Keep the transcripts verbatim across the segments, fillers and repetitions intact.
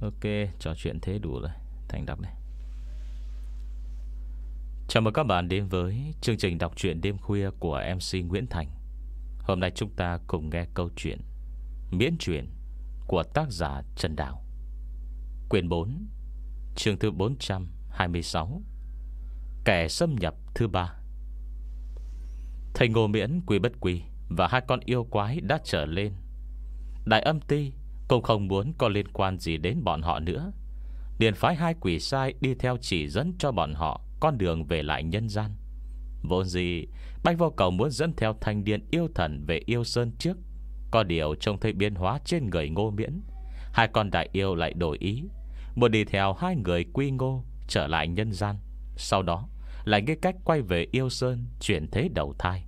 Ok, trò chuyện thế đủ rồi. Thành đọc này. Chào mừng các bạn đến với chương trình đọc truyện đêm khuya của em xê Nguyễn Thành. Hôm nay chúng ta cùng nghe câu chuyện Miễn truyện của tác giả Trần Đào, quyển bốn, chương thứ bốn trăm hai mươi sáu, Kẻ xâm nhập thứ ba. Thầy Ngô Miễn, Quy Bất Quy và hai con yêu quái đã trở lên. Đại Âm Ti cũng không muốn có liên quan gì đến bọn họ nữa, liền phái hai quỷ sai đi theo chỉ dẫn cho bọn họ con đường về lại nhân gian. Vốn gì Bạch Vô Cầu muốn dẫn theo thanh niên yêu thần về yêu sơn trước, có điều trông thấy biến hóa trên người Ngô Miễn, hai con đại yêu lại đổi ý, muốn đi theo hai người Quy Ngô trở lại nhân gian, sau đó lại nghĩ cách quay về yêu sơn chuyển thế đầu thai.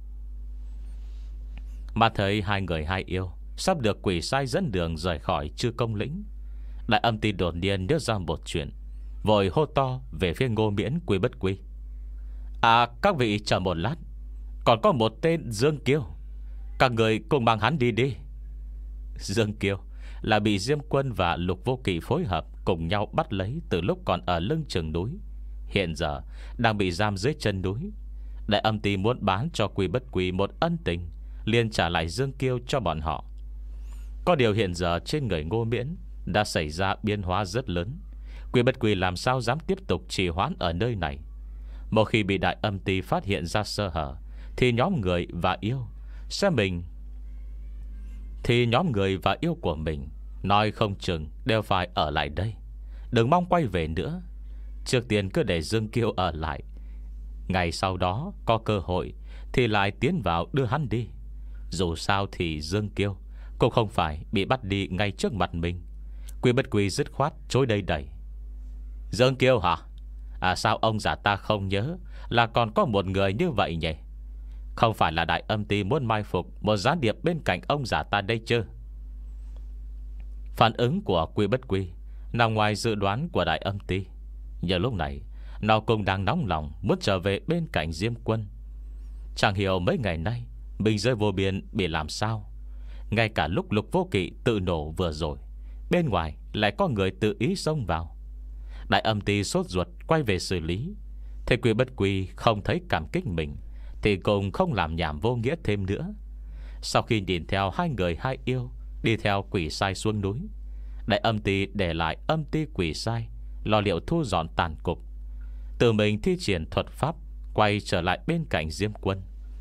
Mà thấy hai người hai yêu sắp được quỷ sai dẫn đường rời khỏi Chư Công Lĩnh, Đại Âm Ti đột nhiên nhớ ra một chuyện, vội hô to về phía Ngô Miễn, Quy Bất Quy: À, các vị chờ một lát, còn có một tên Dương Kiêu, các người cùng mang hắn đi đi. Dương Kiêu là bị Diêm Quân và Lục Vô Kỵ phối hợp cùng nhau bắt lấy từ lúc còn ở lưng chừng núi, hiện giờ đang bị giam dưới chân núi. Đại Âm Ti muốn bán cho Quy Bất Quy một ân tình, liền trả lại Dương Kiêu cho bọn họ. Có điều hiện giờ trên người Ngô Miễn đã xảy ra biến hóa rất lớn, Quy Bất Quy làm sao dám tiếp tục trì hoãn ở nơi này. Một khi bị Đại Âm Ti phát hiện ra sơ hở, thì nhóm người và yêu sẽ mình Thì nhóm người và yêu của mình nói không chừng đều phải ở lại đây, đừng mong quay về nữa. Trước tiên cứ để Dương Kiêu ở lại, ngày sau đó có cơ hội thì lại tiến vào đưa hắn đi. Dù sao thì Dương Kiêu cũng không phải bị bắt đi ngay trước mặt mình. Quy Bất Quy dứt khoát chối đây đẩy: Dương Kiêu hả? À, sao ông già ta không nhớ là còn có một người như vậy nhỉ? Không phải là Đại Âm Ti muốn mai phục một gián điệp bên cạnh ông già ta đây chứ? Phản ứng của Quy Bất Quy nằm ngoài dự đoán của Đại Âm Ti. Giờ lúc này nó cũng đang nóng lòng muốn trở về bên cạnh Diêm Quân. Chẳng hiểu mấy ngày nay mình rơi vô biên bị làm sao, ngay cả lúc Lục Vô Kỵ tự nổ vừa rồi, bên ngoài lại có người tự ý xông vào. Đại Âm Ti sốt ruột quay về xử lý. Thế Quy Bất Quy không thấy cảm kích mình thì cũng không làm nhảm vô nghĩa thêm nữa. Sau khi nhìn theo hai người hai yêu đi theo quỷ sai xuống núi, Đại Âm Ti để lại âm ti quỷ sai lo liệu thu dọn tàn cục, tự mình thi triển thuật pháp quay trở lại bên cạnh Diêm Quân.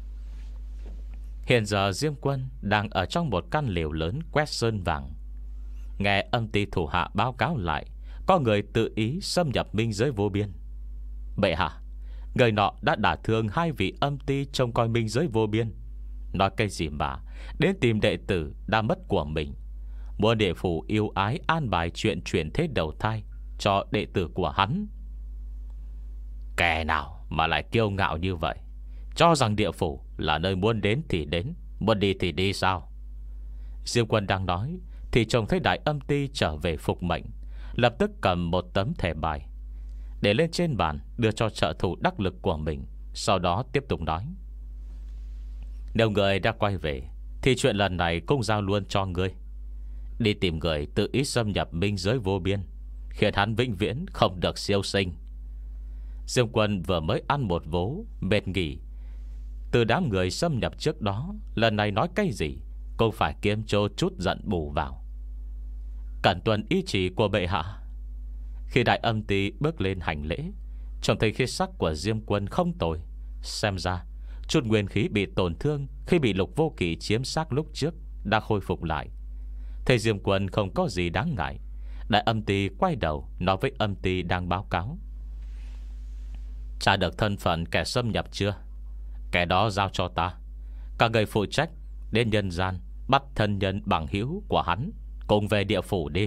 Hiện giờ Diêm Quân đang ở trong một căn lều lớn quét sơn vàng. Nghe âm ti thủ hạ báo cáo lại có người tự ý xâm nhập minh giới vô biên. Bệ hạ, người nọ đã đả thương hai vị âm ti trông coi minh giới vô biên. Nói cái gì mà đến tìm đệ tử đã mất của mình, muốn địa phủ yêu ái an bài chuyện chuyển thế đầu thai cho đệ tử của hắn. Kẻ nào mà lại kiêu ngạo như vậy, cho rằng địa phủ là nơi muốn đến thì đến, muốn đi thì đi sao? Diêm Quân đang nói thì trông thấy Đại Âm Ti trở về phục mệnh, lập tức cầm một tấm thẻ bài để lên trên bàn đưa cho trợ thủ đắc lực của mình. Sau đó tiếp tục nói: Nếu người đã quay về thì chuyện lần này cũng giao luôn cho ngươi. Đi tìm người tự ý xâm nhập minh giới vô biên, khiến hắn vĩnh viễn không được siêu sinh. Diêm Quân vừa mới ăn một vố mệt nghỉ từ đám người xâm nhập trước đó, lần này nói cái gì cũng phải kiếm chỗ chút giận bù vào. Cẩn tuân ý chỉ của bệ hạ. Khi Đại Âm Ti bước lên hành lễ, trông thấy khí sắc của Diêm Quân không tồi, xem ra chút nguyên khí bị tổn thương khi bị Lục Vô Kỵ chiếm xác lúc trước đã khôi phục lại. Thấy Diêm Quân không có gì đáng ngại, Đại Âm Ti quay đầu nói với Âm Ti đang báo cáo: Tra được thân phận kẻ xâm nhập chưa? Kẻ đó giao cho ta. Các người phụ trách đến nhân gian bắt thân nhân bằng hữu của hắn cùng về địa phủ đi.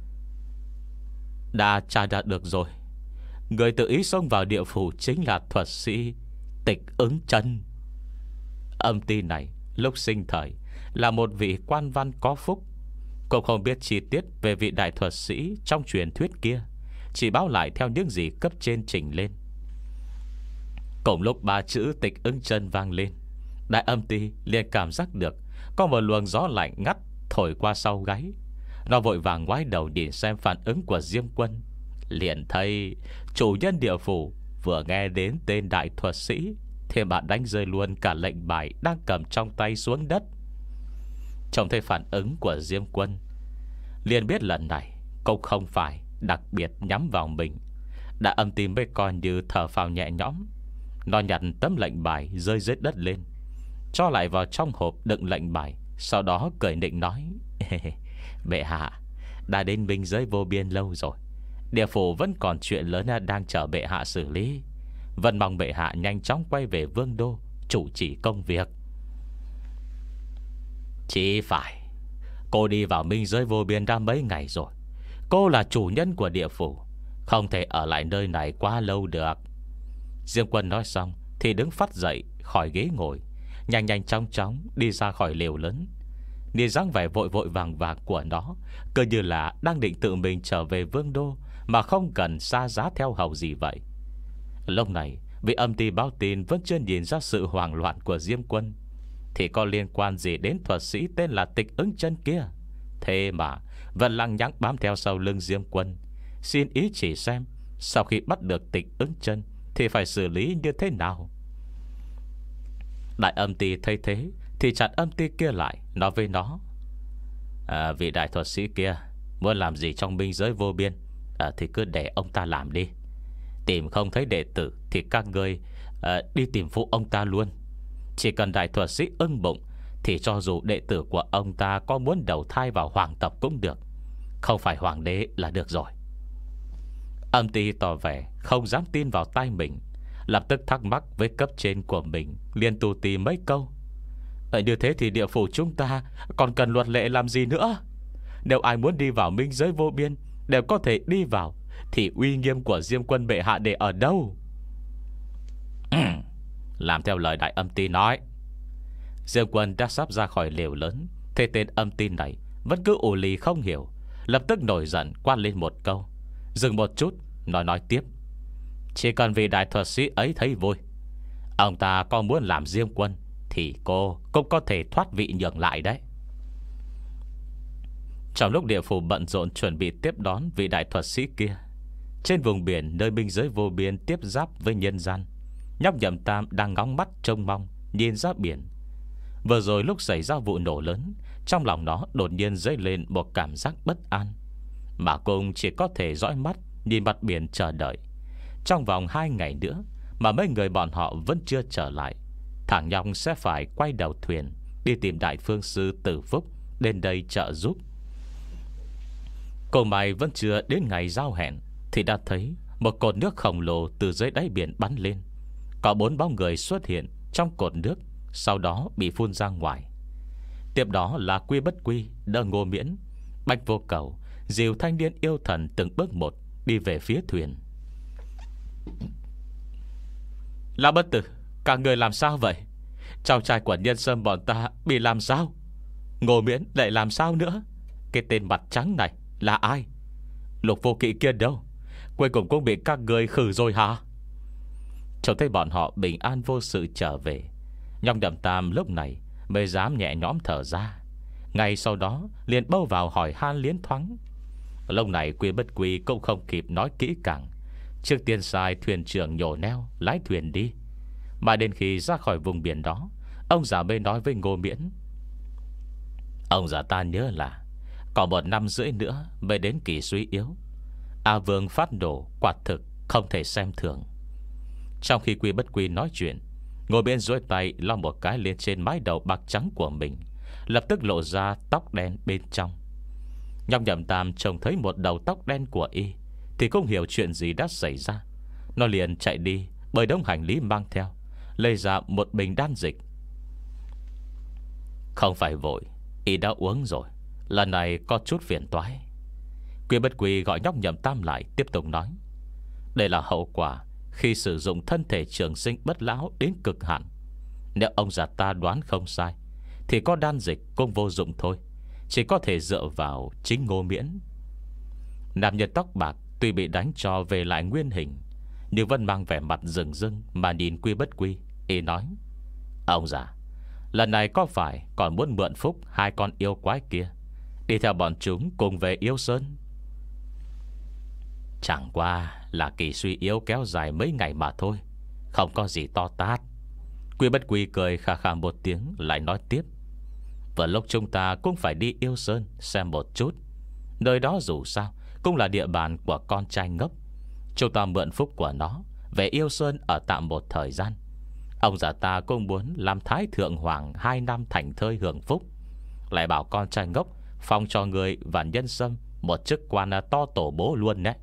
Đã tra ra được rồi. Người tự ý xông vào địa phủ chính là thuật sĩ Tịch Ứng Chân. Âm Ti này lúc sinh thời là một vị quan văn có phúc, cũng không biết chi tiết về vị đại thuật sĩ trong truyền thuyết kia, chỉ báo lại theo những gì cấp trên trình lên. Cùng lúc ba chữ Tịch Ứng Chân vang lên, Đại Âm Ti liền cảm giác được có một luồng gió lạnh ngắt thổi qua sau gáy. Nó vội vàng ngoái đầu nhìn xem phản ứng của Diêm Quân, liền thấy chủ nhân địa phủ vừa nghe đến tên đại thuật sĩ thì bạn đánh rơi luôn cả lệnh bài đang cầm trong tay xuống đất. Trông thấy phản ứng của Diêm Quân, liền biết lần này cũng không phải đặc biệt nhắm vào mình. Đã âm tim mới coi như thở phào nhẹ nhõm. Nó nhặt tấm lệnh bài rơi dưới đất lên, cho lại vào trong hộp đựng lệnh bài. Sau đó cười nịnh nói: bệ hạ đã đến biên giới vô biên lâu rồi, địa phủ vẫn còn chuyện lớn đang chờ bệ hạ xử lý. Vẫn mong bệ hạ nhanh chóng quay về vương đô chủ trì công việc. Chỉ phải, cô đi vào minh giới vô biên đã mấy ngày rồi. Cô là chủ nhân của địa phủ, không thể ở lại nơi này quá lâu được. Diêm Quân nói xong thì đứng phát dậy khỏi ghế ngồi, nhanh nhanh chóng chóng đi ra khỏi lều lớn. Nhìn dáng vẻ vội vội vàng vàng của nó, cứ như là đang định tự mình trở về vương đô, mà không cần xa giá theo hầu gì vậy. Lúc này vị âm ty báo tin vẫn chưa nhìn ra sự hoảng loạn của Diêm Quân, thì có liên quan gì đến thuật sĩ tên là Tịch Ứng Chân kia. Thế mà vẫn lăng nhăng bám theo sau lưng Diêm Quân, xin ý chỉ xem sau khi bắt được Tịch Ứng Chân thì phải xử lý như thế nào. Đại âm ty thấy thế thì chặn âm ty kia lại, nói với nó: à, vị đại thuật sĩ kia muốn làm gì trong binh giới vô biên à, thì cứ để ông ta làm đi. Tìm không thấy đệ tử thì các ngươi à, đi tìm phụ ông ta luôn. Chỉ cần đại thuật sĩ ưng bụng thì cho dù đệ tử của ông ta có muốn đầu thai vào hoàng tộc cũng được, không phải hoàng đế là được rồi. Âm ty tỏ vẻ không dám tin vào tai mình, lập tức thắc mắc với cấp trên của mình, liền tù tì mấy câu: ở như thế thì địa phủ chúng ta còn cần luật lệ làm gì nữa? Nếu ai muốn đi vào minh giới vô biên đều có thể đi vào, thì uy nghiêm của Diêm Quân bệ hạ để ở đâu? ừ, Làm theo lời đại âm ty nói. Diêm Quân đã sắp ra khỏi lều lớn, thế tên âm ty này vẫn cứ ù lì không hiểu, lập tức nổi giận quát lên một câu, dừng một chút, nói nói tiếp: chỉ cần vì đại thuật sĩ ấy thấy vui, ông ta có muốn làm Diêm Quân thì cô cũng có thể thoát vị nhường lại đấy. Trong lúc địa phủ bận rộn chuẩn bị tiếp đón vị đại thuật sĩ kia, trên vùng biển nơi biên giới vô biên tiếp giáp với nhân gian, nhóc Nhậm Tam đang ngóng mắt trông mong nhìn ra biển. Vừa rồi lúc xảy ra vụ nổ lớn, trong lòng nó đột nhiên dấy lên một cảm giác bất an, mà cũng chỉ có thể dõi mắt nhìn mặt biển chờ đợi. Trong vòng hai ngày nữa mà mấy người bọn họ vẫn chưa trở lại, thằng nhóc sẽ phải quay đầu thuyền đi tìm đại phương sư Tử Phúc đến đây trợ giúp. Cô mày vẫn chưa đến ngày giao hẹn thì đã thấy một cột nước khổng lồ từ dưới đáy biển bắn lên. Có bốn bóng người xuất hiện trong cột nước, sau đó bị phun ra ngoài. Tiếp đó là Quy Bất Quy đỡ Ngô Miễn, Bạch Vô Cầu dìu thanh niên yêu thần từng bước một đi về phía thuyền. Lão bất tử, các người làm sao vậy? Cháu trai của nhân sâm bọn ta bị làm sao? Ngô Miễn lại làm sao nữa? Cái tên mặt trắng này là ai? Lục Vô Kỵ kia đâu? Cuối cùng cũng bị các người khử rồi hả? Trông thấy bọn họ bình an vô sự trở về, nhóc Nhậm Tam lúc này mới dám nhẹ nhõm thở ra. Ngay sau đó liền bâu vào hỏi han liến thoáng. Lúc này Quy Bất Quy cũng không kịp nói kỹ càng, trước tiên sai thuyền trưởng nhổ neo lái thuyền đi. Mà đến khi ra khỏi vùng biển đó, ông già mới nói với Ngô Miễn: ông già ta nhớ là còn một năm rưỡi nữa mới đến kỳ suy yếu. A Vương phát nổ quả thực không thể xem thường. Trong khi Quy Bất Quy nói chuyện, Ngô Miễn duỗi tay lau một cái lên trên mái đầu bạc trắng của mình, lập tức lộ ra tóc đen bên trong. Nhóc Nhậm Tam trông thấy một đầu tóc đen của y thì không hiểu chuyện gì đã xảy ra. Nó liền chạy đi bởi đống hành lý mang theo, lấy ra một bình đan dịch. Không phải vội, y đã uống rồi, lần này có chút phiền toái. Quy Bất Quy gọi nhóc Nhậm Tam lại, tiếp tục nói: đây là hậu quả khi sử dụng thân thể trường sinh bất lão đến cực hạn. Nếu ông già ta đoán không sai thì có đan dịch cũng vô dụng thôi, chỉ có thể dựa vào chính Ngô Miễn. Nam nhân tóc bạc tuy bị đánh cho về lại nguyên hình, nhưng vẫn mang vẻ mặt rừng rưng mà nhìn Quy Bất Quy. Y nói: ông già, lần này có phải còn muốn mượn phúc hai con yêu quái kia đi theo bọn chúng cùng về Yêu Sơn. Chẳng qua là kỳ suy yếu kéo dài mấy ngày mà thôi, không có gì to tát. Quy Bất Quy cười khà khà một tiếng, lại nói tiếp: vừa lúc chúng ta cũng phải đi Yêu Sơn xem một chút. Nơi đó dù sao cũng là địa bàn của con trai ngốc. Chúng ta mượn phúc của nó về Yêu Sơn ở tạm một thời gian. Ông già ta cũng muốn làm Thái Thượng Hoàng hai năm thành thơi hưởng phúc, lại bảo con trai ngốc phong cho người và nhân sâm một chức quan to tổ bố luôn đấy.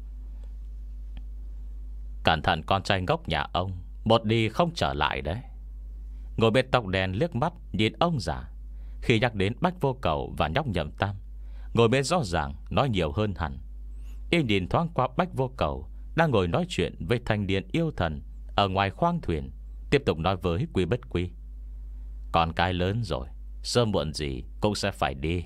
Cẩn thận con trai ngốc nhà ông một đi không trở lại đấy. Ngồi bên tóc đen liếc mắt nhìn ông già. Khi nhắc đến Bách Vô Cầu và nhóc Nhậm Tam, ngồi bên rõ ràng nói nhiều hơn hẳn. Y nhìn thoáng qua Bách Vô Cầu đang ngồi nói chuyện với thanh niên yêu thần ở ngoài khoang thuyền, tiếp tục nói với Quy Bất Quy: con cái lớn rồi, sớm muộn gì cũng sẽ phải đi.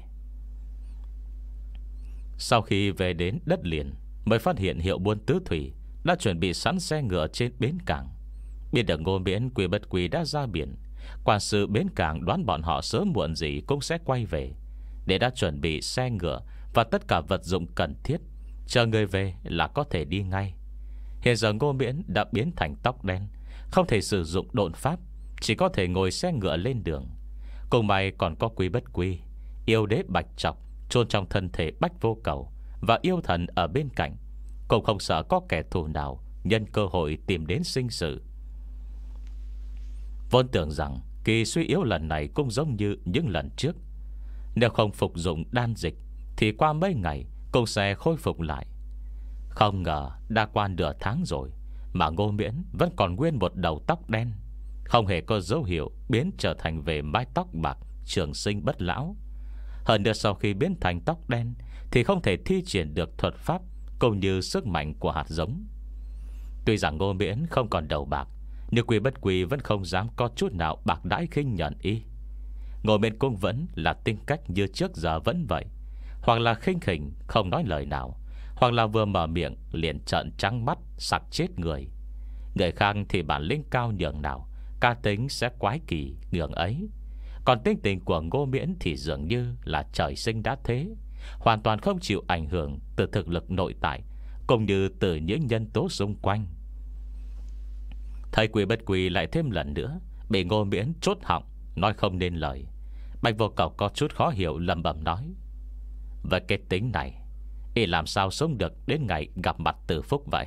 Sau khi về đến đất liền, mới phát hiện Hiệu Buôn Tứ Thủy đã chuẩn bị sẵn xe ngựa trên bến cảng. Biết được Ngô Miễn, Quy Bất Quy đã ra biển, quản sự bến cảng đoán bọn họ sớm muộn gì cũng sẽ quay về, để đã chuẩn bị xe ngựa và tất cả vật dụng cần thiết, chờ người về là có thể đi ngay. Hiện giờ Ngô Miễn đã biến thành tóc đen, không thể sử dụng độn pháp, chỉ có thể ngồi xe ngựa lên đường. Cùng may còn có Quy Bất Quy, yêu đế Bạch Trọc chôn trong thân thể Bách Vô Cầu, và yêu thần ở bên cạnh, cũng không sợ có kẻ thù nào nhân cơ hội tìm đến sinh sự. Vốn tưởng rằng kỳ suy yếu lần này cũng giống như những lần trước, nếu không phục dụng đan dịch thì qua mấy ngày cũng sẽ khôi phục lại. Không ngờ đã qua nửa tháng rồi mà Ngô Miễn vẫn còn nguyên một đầu tóc đen, không hề có dấu hiệu biến trở thành về mái tóc bạc trường sinh bất lão. Hơn nữa sau khi biến thành tóc đen thì không thể thi triển được thuật pháp cũng như sức mạnh của hạt giống. Tuy rằng Ngô Miễn không còn đầu bạc, nhưng Quy Bất Quy vẫn không dám có chút nào bạc đãi khinh nhận y. Ngô Miễn cũng vẫn là tính cách như trước giờ vẫn vậy, hoặc là khinh khỉnh không nói lời nào, hoặc là vừa mở miệng liền trợn trắng mắt sặc chết người. Người khác thì bản lĩnh cao nhường nào, cá tính sẽ quái kỳ nhường ấy. Còn tính tình của Ngô Miễn thì dường như là trời sinh đã thế, hoàn toàn không chịu ảnh hưởng từ thực lực nội tại cũng như từ những nhân tố xung quanh. Thầy Quy Bất Quy lại thêm lần nữa bị Ngô Miễn chốt họng, nói không nên lời. Bạch Vô Cầu có chút khó hiểu lẩm bẩm nói: với cái tính này, y làm sao sống được đến ngày gặp mặt Từ Phúc vậy?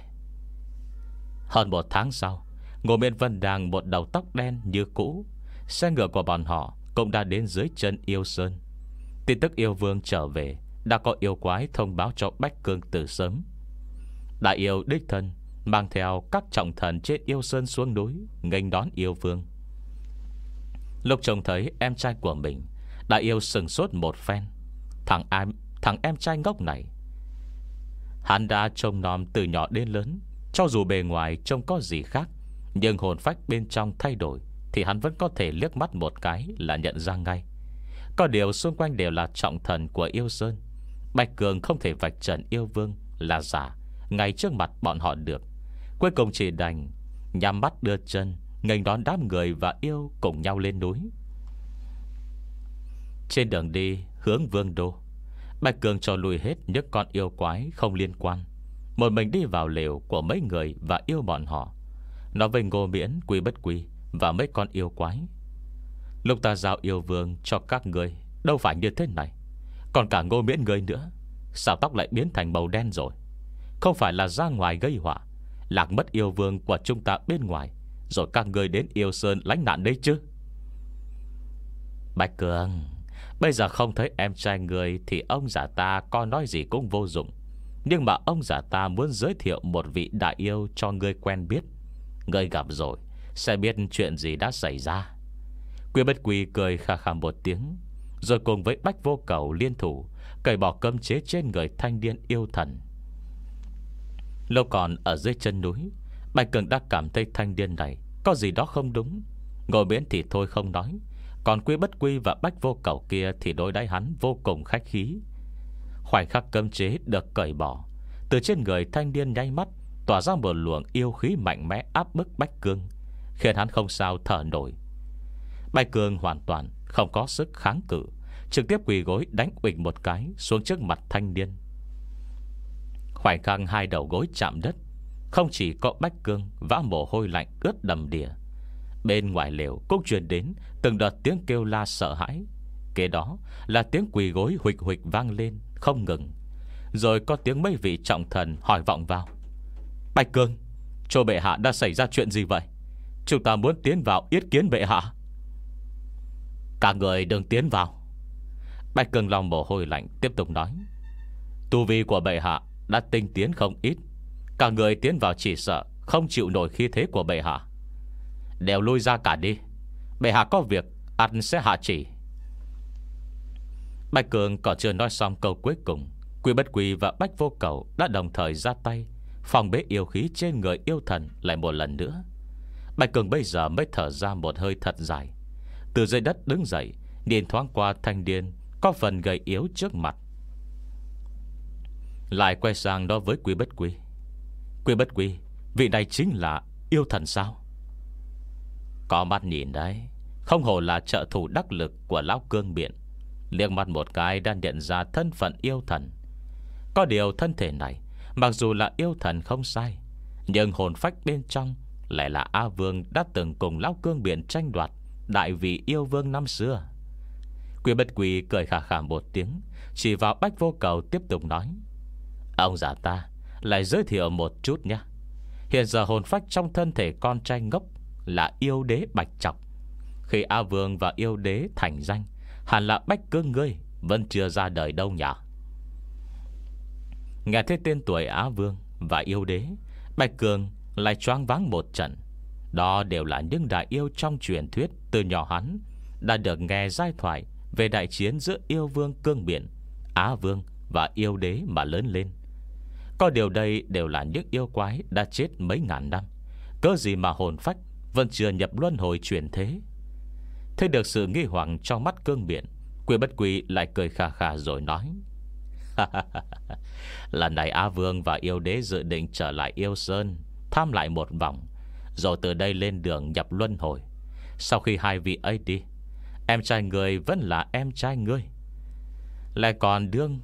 Hơn một tháng sau, Ngô Miễn Vân đang một đầu tóc đen như cũ. Xe ngựa của bọn họ cũng đã đến dưới chân Yêu Sơn. Tin tức yêu vương trở về đã có yêu quái thông báo cho Bách Cương từ sớm. Đại yêu đích thân mang theo các trọng thần trên Yêu Sơn xuống núi nghênh đón yêu vương. Lúc trông thấy em trai của mình, đại yêu sừng sốt một phen. Thằng em, thằng em trai ngốc này, hắn đã trông nom từ nhỏ đến lớn. Cho dù bề ngoài trông có gì khác, nhưng hồn phách bên trong thay đổi thì hắn vẫn có thể liếc mắt một cái là nhận ra ngay. Có điều xung quanh đều là trọng thần của Yêu Sơn. Bạch Cường không thể vạch trần yêu vương là giả ngay trước mặt bọn họ được. Cuối cùng chỉ đành nhắm mắt đưa chân nghênh đón đám người và yêu cùng nhau lên núi. Trên đường đi hướng Vương Đô, Bạch Cường cho lùi hết những con yêu quái không liên quan, một mình đi vào lều của mấy người và yêu bọn họ, nói với Ngô Miễn, Quy Bất Quy và mấy con yêu quái: lúc ta giao yêu vương cho các người đâu phải như thế này. Còn cả Ngô Miễn người nữa, sao tóc lại biến thành màu đen rồi? Không phải là ra ngoài gây họa, lạc mất yêu vương của chúng ta bên ngoài, rồi các người đến Yêu Sơn lánh nạn đấy chứ? Bạch Cường, bây giờ không thấy em trai người thì ông già ta có nói gì cũng vô dụng. Nhưng mà ông già ta muốn giới thiệu một vị đại yêu cho ngươi quen biết. Ngươi gặp rồi sẽ biết chuyện gì đã xảy ra. Quy Bất Quy cười khà khà một tiếng, rồi cùng với Bách Vô Cầu liên thủ cởi bỏ cấm chế trên người thanh niên yêu thần. Lúc còn ở dưới chân núi, Bạch Cường đã cảm thấy thanh niên này có gì đó không đúng. Ngồi Miễn thì thôi không nói, còn Quy Bất Quy và Bách Vô Cầu kia thì đối đãi hắn vô cùng khách khí. Khoảnh khắc cấm chế được cởi bỏ, từ trên người thanh niên nháy mắt tỏa ra một luồng yêu khí mạnh mẽ áp bức Bách Cường, khiến hắn không sao thở nổi. Bạch Cường hoàn toàn không có sức kháng cự, trực tiếp quỳ gối đánh uịch một cái xuống trước mặt thanh niên. Khoảnh khắc hai đầu gối chạm đất, không chỉ có Bách Cương vã mồ hôi lạnh ướt đầm đìa, bên ngoài lều cũng truyền đến từng đợt tiếng kêu la sợ hãi. Kế đó là tiếng quỳ gối huỵch huỵch vang lên không ngừng. Rồi có tiếng mấy vị trọng thần hỏi vọng vào: Bạch Cương, chỗ bệ hạ đã xảy ra chuyện gì vậy? Chúng ta muốn tiến vào yết kiến bệ hạ. Cả người đừng tiến vào. Bạch Cương lòng mồ hôi lạnh tiếp tục nói: Tu vi của bệ hạ đã tinh tiến không ít, cả người tiến vào chỉ sợ không chịu nổi khí thế của bệ hạ. Đều lui ra cả đi, bệ hạ có việc ăn sẽ hạ chỉ. Bạch Cường còn chưa nói xong câu cuối cùng, Quy Bất Quy và Bách Vô Cầu đã đồng thời ra tay phòng bế yêu khí trên người yêu thần lại một lần nữa. Bạch Cường bây giờ mới thở ra một hơi thật dài, từ dưới đất đứng dậy, nhìn thoáng qua thanh niên có phần gầy yếu trước mặt, lại quay sang nói với Quy Bất Quy: Quy Bất Quy, vị này chính là yêu thần sao? Có mắt nhìn đấy, không hổ là trợ thủ đắc lực của lão cương biện, liếc mắt một cái đã nhận ra thân phận yêu thần. Có điều thân thể này mặc dù là yêu thần không sai, nhưng hồn phách bên trong lại là A Vương đã từng cùng lão cương biện tranh đoạt đại vị yêu vương năm xưa. Quy Bất Quy cười khà khà một tiếng, chỉ vào Bách Vô Cầu tiếp tục nói: Ông già ta lại giới thiệu một chút nhé. Hiện giờ hồn phách trong thân thể con trai ngốc là yêu đế Bạch Trọc. Khi A Vương và yêu đế thành danh, hẳn là Bách Cương ngươi vẫn chưa ra đời đâu nhỉ? Nghe thấy tên tuổi Á Vương và yêu đế, Bạch Cương lại choáng váng một trận. Đó đều là những đại yêu trong truyền thuyết. Từ nhỏ hắn đã được nghe giai thoại về đại chiến giữa yêu vương Cương Biển, Á Vương và yêu đế mà lớn lên. Có điều đây đều là những yêu quái đã chết mấy ngàn năm, cớ gì mà hồn phách vẫn chưa nhập luân hồi chuyển thế? Thấy được sự nghi hoặc trong mắt Cương Biển, Quy Bất Quy lại cười khà khà rồi nói: Lần này Á Vương và yêu đế dự định trở lại yêu sơn, thăm lại một vòng, rồi từ đây lên đường nhập luân hồi. Sau khi hai vị ấy đi, em trai người vẫn là em trai ngươi, Lại còn đương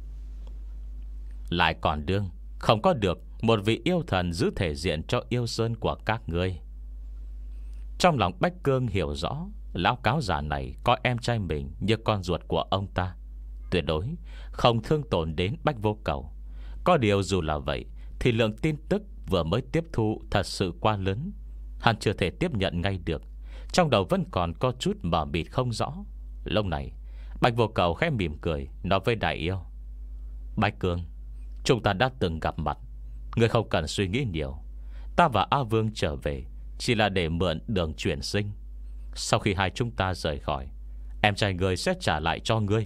Lại còn đương không có được một vị yêu thần giữ thể diện cho yêu sơn của các ngươi. Trong lòng Bách Cương hiểu rõ, lão cáo già này coi em trai mình như con ruột của ông ta, tuyệt đối không thương tổn đến Bách Vô Cầu. Có điều dù là vậy thì lượng tin tức vừa mới tiếp thu thật sự quá lớn, hắn chưa thể tiếp nhận ngay được. Trong đầu vẫn còn có chút mờ mịt không rõ. Lúc này Bạch Vô Cầu khẽ mỉm cười nói với đại yêu: Bách Cương, chúng ta đã từng gặp mặt, ngươi không cần suy nghĩ nhiều. Ta và A Vương trở về chỉ là để mượn đường chuyển sinh. Sau khi hai chúng ta rời khỏi, em trai ngươi sẽ trả lại cho ngươi.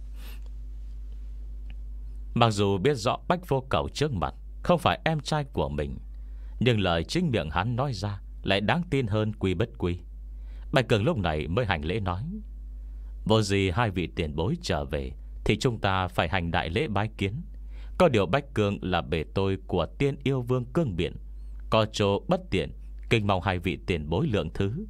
Mặc dù biết rõ Bách Vô Cầu trước mặt không phải em trai của mình, nhưng lời chính miệng hắn nói ra lại đáng tin hơn Quy Bất Quy. Bạch Cường lúc này mới hành lễ nói: Vô gì hai vị tiền bối trở về thì chúng ta phải hành đại lễ bái kiến. Có điều Bách Cương là bề tôi của tiên yêu vương Cương Biển, có chỗ bất tiện, kinh mong hai vị tiền bối lượng thứ.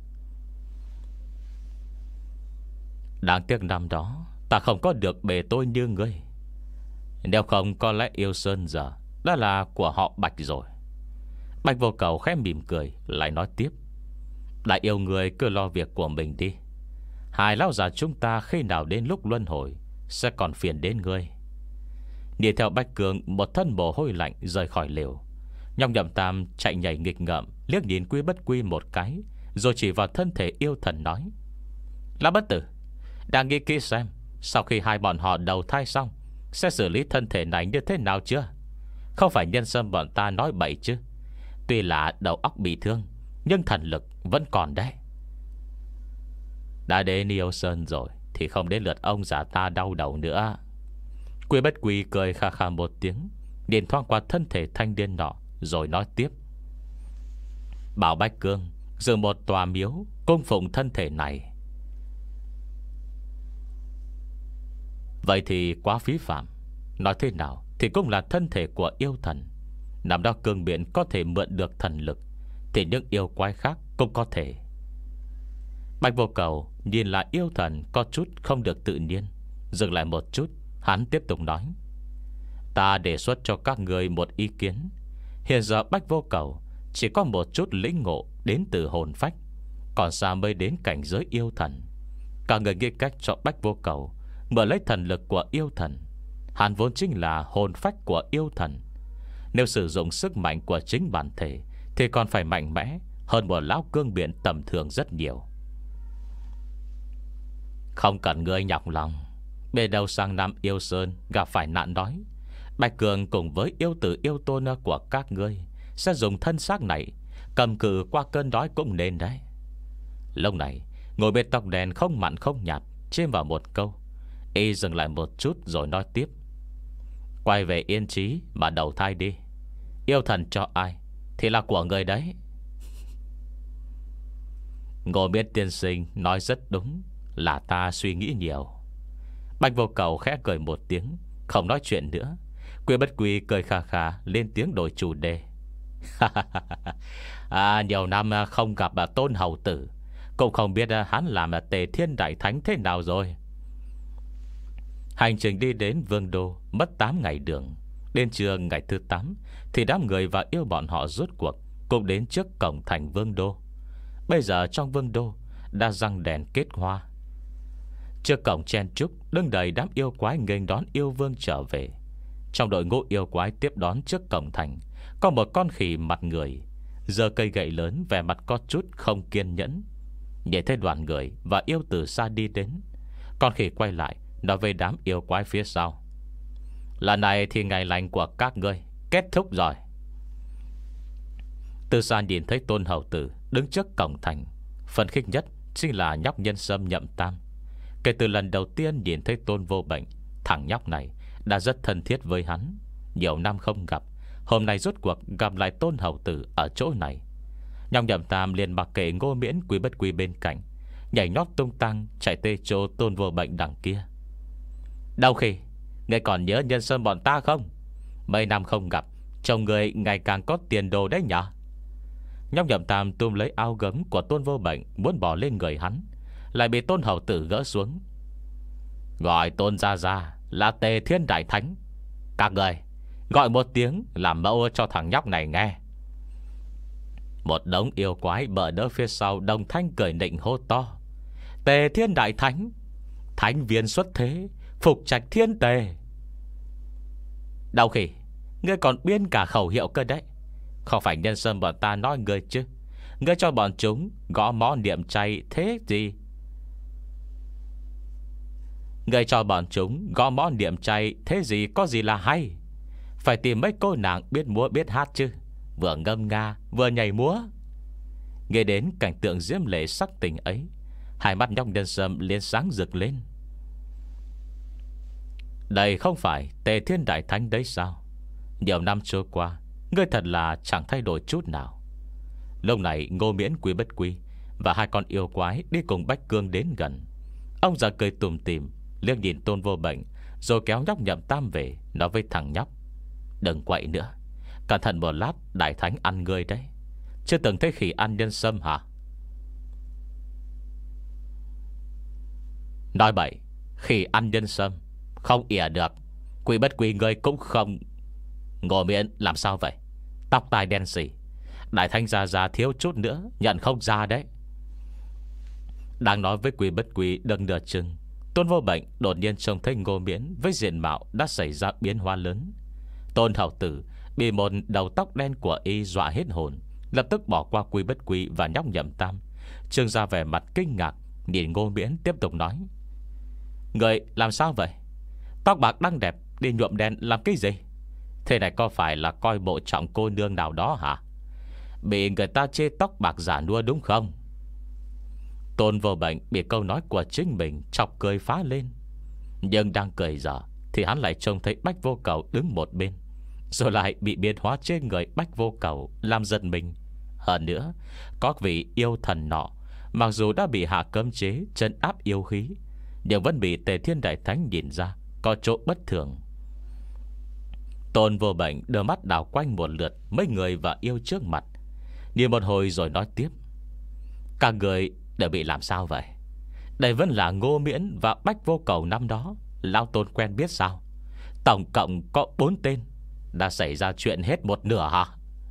Đáng tiếc năm đó ta không có được bề tôi như ngươi. Nếu không có lẽ yêu sơn giờ đã là của họ Bạch rồi. Bạch Vô Cầu khẽ mỉm cười lại nói tiếp: Đại yêu người cứ lo việc của mình đi. Hai lão già chúng ta khi nào đến lúc luân hồi sẽ còn phiền đến ngươi. Đi theo Bách Cường một thân mồ hôi lạnh rời khỏi lều. Nhong Nhậm Tam chạy nhảy nghịch ngợm liếc nhìn Quy Bất Quy một cái, rồi chỉ vào thân thể yêu thần nói: Lão bất tử, đang nghĩ kỹ xem sau khi hai bọn họ đầu thai xong sẽ xử lý thân thể này như thế nào chưa? Không phải nhân sâm bọn ta nói bậy chứ? Tuy là đầu óc bị thương, nhưng thần lực vẫn còn đấy. Đã đến yêu sơn rồi thì không đến lượt ông già ta đau đầu nữa. Quy Bất Quy cười kha kha một tiếng, nhìn thoáng qua thân thể thanh niên nọ, rồi nói tiếp: Bảo Bách Cương dựng một tòa miếu cung phụng thân thể này, vậy thì quá phí phạm. Nói thế nào thì cũng là thân thể của yêu thần. Nằm đó Cương Biển có thể mượn được thần lực, thì những yêu quái khác cũng có thể. Bạch Vô Cầu nhìn lại yêu thần có chút không được tự nhiên, Dừng lại một chút, hắn tiếp tục nói: Ta đề xuất cho các người một ý kiến. Hiện giờ Bách Vô Cầu chỉ có một chút lĩnh ngộ đến từ hồn phách, còn xa mới đến cảnh giới yêu thần. Cả người nghĩ cách cho Bách Vô Cầu mở lấy thần lực của yêu thần. Hắn vốn chính là hồn phách của yêu thần. Nếu sử dụng sức mạnh của chính bản thể thì còn phải mạnh mẽ hơn một lão cương biện tầm thường rất nhiều. Không cần ngươi nhọc lòng. Bề đầu sang năm Yêu Sơn gặp phải nạn đói, Bạch Cường cùng với yêu tử yêu tôn của các ngươi sẽ dùng thân xác này cầm cự qua cơn đói cũng nên đấy. Lúc này ngồi bên tóc đen không mặn không nhạt chêm vào một câu. Y dừng lại một chút rồi nói tiếp: Quay về yên trí mà đầu thai đi. Yêu thần cho ai thì là của người đấy. Ngô Miễn tiên sinh nói rất đúng, là ta suy nghĩ nhiều. Bạch Vô Cầu khẽ cười một tiếng, không nói chuyện nữa. Quy Bất Quy cười khà khà lên tiếng đổi chủ đề. à, Nhiều năm không gặp Tôn hầu tử, cũng không biết hắn làm Tề Thiên Đại Thánh thế nào rồi. Hành trình đi đến Vương Đô mất tám ngày đường. Đến trưa ngày thứ tám thì đám người và yêu bọn họ rốt cuộc cũng đến trước cổng thành Vương Đô. Bây giờ trong Vương Đô đã răng đèn kết hoa. Trước cổng chen trúc đứng đầy đám yêu quái nghênh đón yêu vương trở về. Trong đội ngũ yêu quái tiếp đón trước cổng thành có một con khỉ mặt người, giơ cây gậy lớn, vẻ mặt có chút không kiên nhẫn. Nhìn thấy đoàn người và yêu từ xa đi đến, con khỉ quay lại nói với đám yêu quái phía sau: Lần này thì ngày lành của các ngươi kết thúc rồi. Từ xa nhìn thấy Tôn hầu tử đứng trước cổng thành, phấn khích nhất chính là nhóc Nhân Sâm Nhậm Tam. Kể từ lần đầu tiên nhìn thấy Tôn Vô Bệnh, thằng nhóc này đã rất thân thiết với hắn. Nhiều năm không gặp, hôm nay rốt cuộc gặp lại Tôn hầu tử ở chỗ này. Nhóc Nhậm Tam liền mặc kệ Ngô Miễn Quý Bất Quy bên cạnh, nhảy nhót tung tăng chạy tê chỗ Tôn Vô Bệnh đằng kia. Đâu khi ngươi còn nhớ Nhân Sâm bọn ta không? Mấy năm không gặp, chồng người ngày càng có tiền đồ đấy nhở? Nhóc Nhậm Tam túm lấy áo gấm của Tôn Vô Bệnh muốn bỏ lên người hắn, lại bị Tôn hầu tử gỡ xuống. Gọi Tôn ra ra là Tề Thiên Đại Thánh. Các người gọi một tiếng làm mẫu cho thằng nhóc này nghe. Một đống yêu quái bờ đỡ phía sau đồng thanh cười nịnh hô to: Tề Thiên Đại Thánh, thánh viên xuất thế, phục trạch thiên tề. Đâu khỉ, ngươi còn biên cả khẩu hiệu cơ đấy. Không phải Nhân Sâm bọn ta nói ngươi chứ? Ngươi cho bọn chúng gõ mõ niệm chay thế gì? Ngươi cho bọn chúng gõ mõ niệm chay thế gì có gì là hay? Phải tìm mấy cô nàng biết múa biết hát chứ, vừa ngâm nga vừa nhảy múa. Nghe đến cảnh tượng diễm lệ sắc tình ấy, hai mắt nhóc Nhân Sâm liền sáng rực lên. Đây không phải Tề Thiên Đại Thánh đấy sao? Nhiều năm trôi qua, ngươi thật là chẳng thay đổi chút nào. Lúc này Ngô Miễn Quý Bất Quy và hai con yêu quái đi cùng Bách Cương đến gần. Ông già cười tùm tìm, liếc nhìn Tôn Vô Bệnh, rồi kéo nhóc Nhậm Tam về, nói với thằng nhóc: Đừng quậy nữa, cẩn thận một lát Đại Thánh ăn ngươi đấy. Chưa từng thấy khỉ ăn nhân sâm hả? Nói bậy, khỉ ăn nhân sâm không ỉa được. Quý Bất Quy ngươi cũng không. Ngô Miễn làm sao vậy? Tóc tai đen xỉ, Đại Thánh già già thiếu chút nữa nhận không ra đấy. Đang nói với Quý Bất Quy đừng nửa chừng, Tôn Vô Bệnh đột nhiên trông thấy Ngô Miễn với diện mạo đã xảy ra biến hóa lớn. Tôn hầu tử bị một đầu tóc đen của y dọa hết hồn, lập tức bỏ qua Quý Bất Quy và nhóc Nhậm Tam, trương ra vẻ mặt kinh ngạc, nhìn Ngô Miễn tiếp tục nói: Người làm sao vậy? Tóc bạc đang đẹp đi nhuộm đen làm cái gì? Thế này có phải là coi bộ trọng cô nương nào đó hả? Bị người ta chê tóc bạc giả nua đúng không? Tôn Vô Bệnh bị câu nói của chính mình chọc cười phá lên. Nhưng đang cười dở thì hắn lại trông thấy Bách Vô Cầu đứng một bên, rồi lại bị biến hóa trên người Bách Vô Cầu làm giật mình. Hơn nữa, có vị yêu thần nọ mặc dù đã bị hạ cấm chế trấn áp yêu khí, nhưng vẫn bị Tề Thiên Đại Thánh nhìn ra có chỗ bất thường. Tôn Vô Bệnh đưa mắt đảo quanh một lượt mấy người và yêu trước mặt, nhìn một hồi rồi nói tiếp: Các người đều bị làm sao vậy? Đây vẫn là Ngô Miễn và Bách Vô Cầu năm đó, Lão Tôn quen biết sao? Tổng cộng có bốn tên. Đã xảy ra chuyện hết một nửa hả?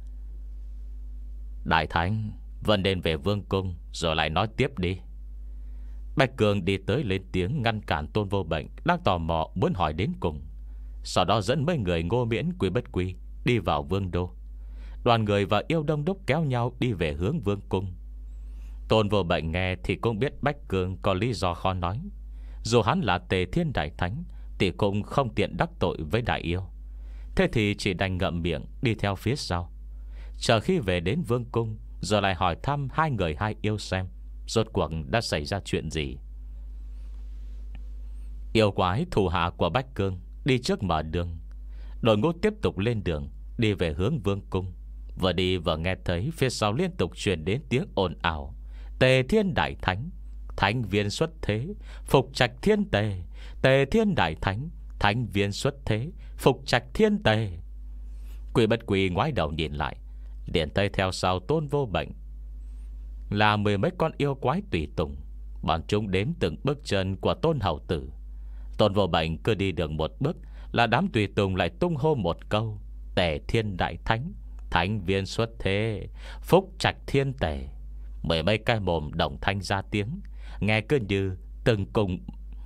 Đại Thánh vẫn nên về vương cung rồi lại nói tiếp đi. Bạch Cường đi tới lên tiếng ngăn cản Tôn Vô Bệnh đang tò mò muốn hỏi đến cùng. Sau đó dẫn mấy người Ngô Miễn Quý Bất Quy đi vào vương đô. Đoàn người và Yêu Đông Đúc kéo nhau đi về hướng vương cung. Tôn Vô Bệnh nghe thì cũng biết Bạch Cường có lý do khó nói. Dù hắn là Tề Thiên Đại Thánh thì cũng không tiện đắc tội với Đại Yêu. Thế thì chỉ đành ngậm miệng đi theo phía sau. Chờ khi về đến vương cung rồi lại hỏi thăm hai người hai yêu xem rốt cuộc đã xảy ra chuyện gì. Yêu quái thủ hạ của Bách Cương đi trước mở đường. Đội ngũ tiếp tục lên đường đi về hướng vương cung. Vừa đi vừa nghe thấy phía sau liên tục truyền đến tiếng ồn ào: Tề Thiên Đại Thánh, Thánh viên xuất thế, phục trạch thiên tề. Tề Thiên Đại Thánh, Thánh viên xuất thế, phục trạch thiên tề. Quỷ Bất Quỷ ngoái đầu nhìn lại, liền tay theo sau Tôn Vô Bệnh là mười mấy con yêu quái tùy tùng. Bọn chúng đếm từng bước chân của Tôn Hầu Tử. Tôn Vô Bệnh cứ đi được một bước là đám tùy tùng lại tung hô một câu: Tề Thiên Đại Thánh, Thánh viên xuất thế, phúc trạch thiên tề. Mười mấy cái mồm đồng thanh ra tiếng, nghe cứ như từng cùng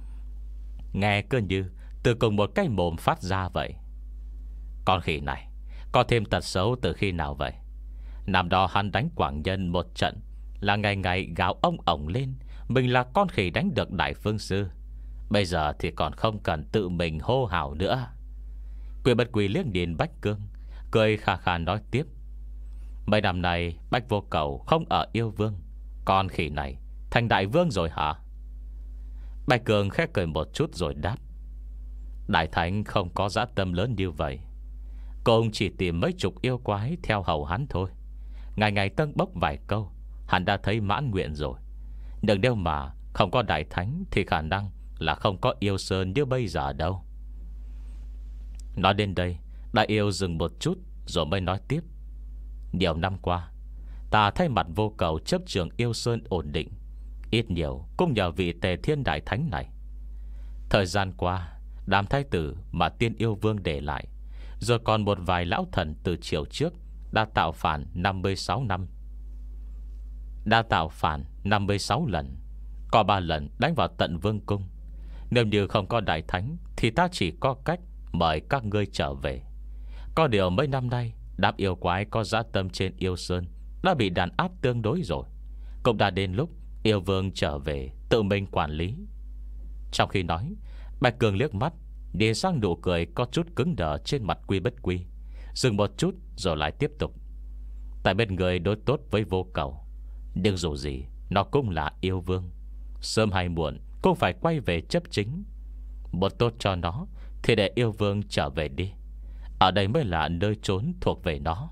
Nghe cứ như từ cùng một cái mồm phát ra vậy. Con khỉ này có thêm tật xấu từ khi nào vậy? Năm đó hắn đánh Quảng Nhân một trận là ngày ngày gào ông ổng lên mình là con khỉ đánh được Đại Phương Sư. Bây giờ thì còn không cần tự mình hô hào nữa. Quỷ Bất Quỷ liếc nhìn Bách Cương, cười khà khà nói tiếp: Mấy năm nay Bách Vô Cầu không ở Yêu Vương, con khỉ này thành Đại Vương rồi hả? Bạch Cường khẽ cười một chút rồi đáp: Đại Thánh không có dã tâm lớn như vậy. Cùng chỉ tìm mấy chục yêu quái theo hầu hắn thôi. Ngày ngày tân bốc vài câu, hắn đã thấy mãn nguyện rồi. Nhưng nếu mà không có Đại Thánh thì khả năng là không có Yêu Sơn như bây giờ đâu. Nói đến đây, Đại Yêu dừng một chút rồi mới nói tiếp: Nhiều năm qua ta thấy mặt Vô Cầu chấp trường Yêu Sơn ổn định, ít nhiều cũng nhờ vị Tề Thiên Đại Thánh này. Thời gian qua, đám thái tử mà Tiên Yêu Vương để lại, rồi còn một vài lão thần từ triều trước đã tạo phản năm mươi sáu năm. Đã tạo phản năm mươi sáu lần, có ba lần đánh vào tận vương cung. Nếu như không có Đại Thánh thì ta chỉ có cách mời các ngươi trở về. Có điều mấy năm nay đám yêu quái có dã tâm trên Yêu Sơn đã bị đàn áp tương đối rồi. Cũng đã đến lúc Yêu Vương trở về tự mình quản lý. Trong khi nói, Bạch Cường liếc mắt nhìn sang nụ cười có chút cứng đờ trên mặt Quy Bất Quy, dừng một chút rồi lại tiếp tục: Tại bên người đối tốt với Vô Cầu, nhưng dù gì nó cũng là Yêu Vương, sớm hay muộn cũng phải quay về chấp chính. Một tốt cho nó thì để Yêu Vương trở về đi. Ở đây mới là nơi trốn thuộc về nó.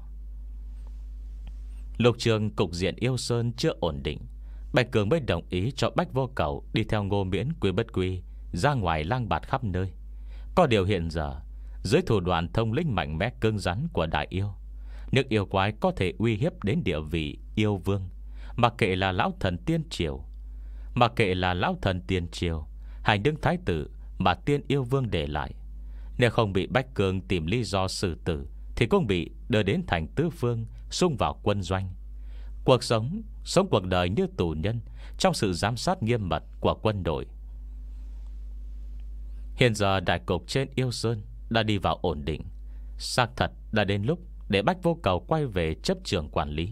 Lục trường cục diện Yêu Sơn chưa ổn định, Bạch Cường mới đồng ý cho Bách Vô Cầu đi theo Ngô Miễn Quý Bất Quy ra ngoài lang bạt khắp nơi. Có điều hiện giờ, dưới thủ đoạn thông linh mạnh mẽ cứng rắn của Đại Yêu, nước yêu quái có thể uy hiếp đến địa vị Yêu Vương. Mặc kệ là lão thần tiên triều Mặc kệ là lão thần tiên triều hay những thái tử mà Tiên Yêu Vương để lại, nếu không bị Bách Cường tìm lý do xử tử thì cũng bị đưa đến thành tứ phương, xung vào quân doanh. Cuộc sống Sống cuộc đời như tù nhân trong sự giám sát nghiêm mật của quân đội. Hiện giờ đại cục trên Yêu Sơn đã đi vào ổn định. Xác thật đã đến lúc để Bách Vô Cầu quay về chấp trường quản lý.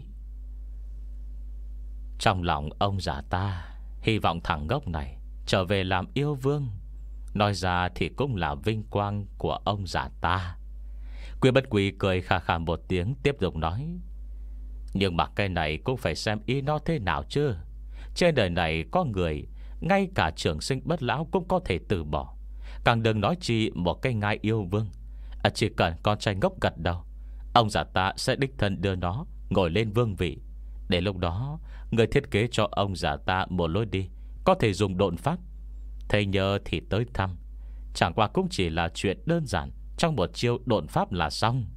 Trong lòng ông già ta hy vọng thằng ngốc này trở về làm Yêu Vương. Nói ra thì cũng là vinh quang của ông già ta. Quy Bất Quy cười khà khà một tiếng, tiếp tục nói: Nhưng mà cái này cũng phải xem ý nó thế nào chứ. Trên đời này có người ngay cả trường sinh bất lão cũng có thể từ bỏ, càng đừng nói chi một cái ngai Yêu Vương. à, Chỉ cần con trai ngốc gật đầu, ông già ta sẽ đích thân đưa nó ngồi lên vương vị. Để lúc đó người thiết kế cho ông già ta một lối đi có thể dùng độn pháp. Thầy nhớ thì tới thăm, chẳng qua cũng chỉ là chuyện đơn giản, trong một chiêu độn pháp là xong.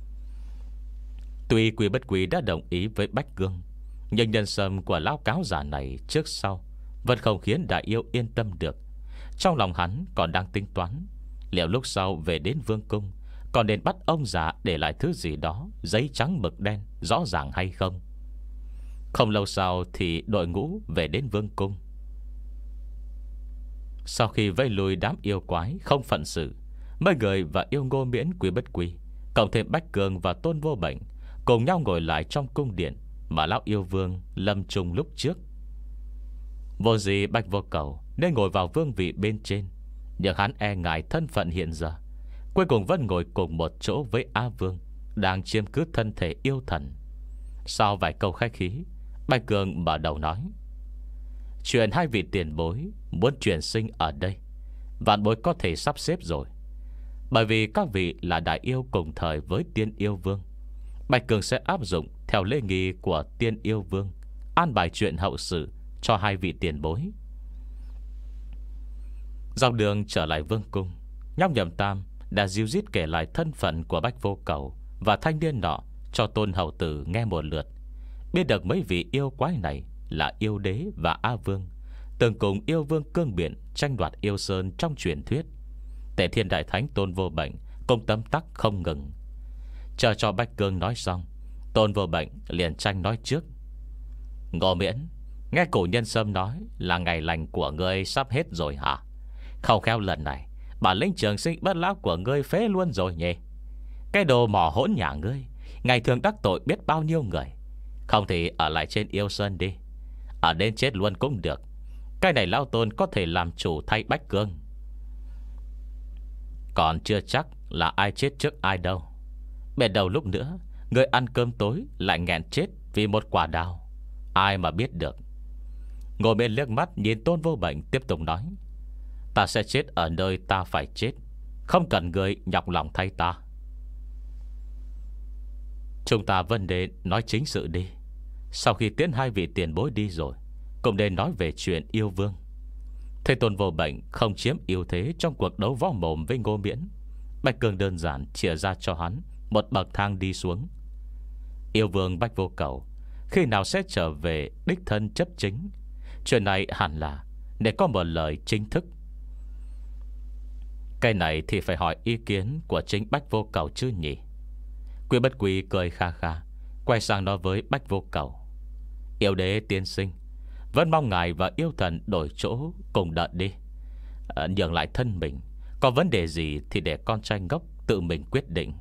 Tuy Quy Bất Quy đã đồng ý với Bách Cương, nhưng nhân sâm của lão cáo giả này trước sau vẫn không khiến Đại Yêu yên tâm được. Trong lòng hắn còn đang tính toán liệu lúc sau về đến vương cung còn nên bắt ông già để lại thứ gì đó giấy trắng mực đen rõ ràng hay không. Không lâu sau thì đội ngũ về đến vương cung. Sau khi vây lùi đám yêu quái không phận sự, mấy người và yêu Ngô Miễn Quý Bất Quy cộng thêm Bách Cường và Tôn Vô Bệnh cùng nhau ngồi lại trong cung điện mà lão yêu vương lâm chung lúc trước. Vô gì Bạch Vô Cầu nên ngồi vào vương vị bên trên, nhưng hắn e ngại thân phận hiện giờ, cuối cùng vẫn ngồi cùng một chỗ với A Vương đang chiếm cứ thân thể yêu thần. Sau vài câu khách khí, Bạch Cường mở đầu nói: chuyện hai vị tiền bối muốn chuyển sinh ở đây, vạn bối có thể sắp xếp rồi. Bởi vì các vị là đại yêu cùng thời với tiên yêu vương, Bạch Cường sẽ áp dụng theo lễ nghi của tiên yêu vương, an bài chuyện hậu sự cho hai vị tiền bối. Dọc đường trở lại vương cung, Nhóc Nhậm Tam đã díu dít kể lại thân phận của Bách Vô Cầu và thanh niên nọ cho Tôn Hầu Tử nghe một lượt. Biết được mấy vị yêu quái này là yêu đế và A Vương, từng cùng yêu vương cương biện tranh đoạt yêu sơn trong truyền thuyết. Tề Thiên Đại Thánh Tôn Vô Bệnh công tâm tắc không ngừng. Chờ cho Bách Cương nói xong, Tôn Vô Bệnh liền tranh nói trước: Ngô Miễn, nghe cổ nhân sâm nói là ngày lành của ngươi sắp hết rồi hả? Không khéo lần này bản lĩnh trường sinh bất lão của ngươi phế luôn rồi nhỉ? Cái đồ mỏ hỗn nhà ngươi, ngày thường đắc tội biết bao nhiêu người. Không thì ở lại trên yêu sơn đi, ở đến chết luôn cũng được. Cái này lão Tôn có thể làm chủ thay Bách Cương. Còn chưa chắc là ai chết trước ai đâu. Bề đầu lúc nữa ngươi ăn cơm tối lại nghẹn chết vì một quả đào, ai mà biết được. Ngồi bên liếc mắt nhìn Tôn Vô Bệnh tiếp tục nói: ta sẽ chết ở nơi ta phải chết, không cần người nhọc lòng thay ta. Chúng ta vấn đề nói chính sự đi. Sau khi tiến hai vị tiền bối đi rồi, cũng nên nói về chuyện yêu vương. Thế Tôn Vô Bệnh không chiếm ưu thế trong cuộc đấu võ mồm với Ngô Miễn. Bạch Cường đơn giản chia ra cho hắn một bậc thang đi xuống. Yêu vương Bách Vô Cầu khi nào sẽ trở về đích thân chấp chính? Chuyện này hẳn là để có một lời chính thức. Cái này thì phải hỏi ý kiến của chính Bách Vô Cầu chứ nhỉ? Quý Bất Quy cười kha kha, quay sang nói với Bách Vô Cầu: Yêu đế tiên sinh, vẫn mong ngài và yêu thần đổi chỗ cùng đợi đi, à, nhường lại thân mình. Có vấn đề gì thì để con trai ngốc tự mình quyết định.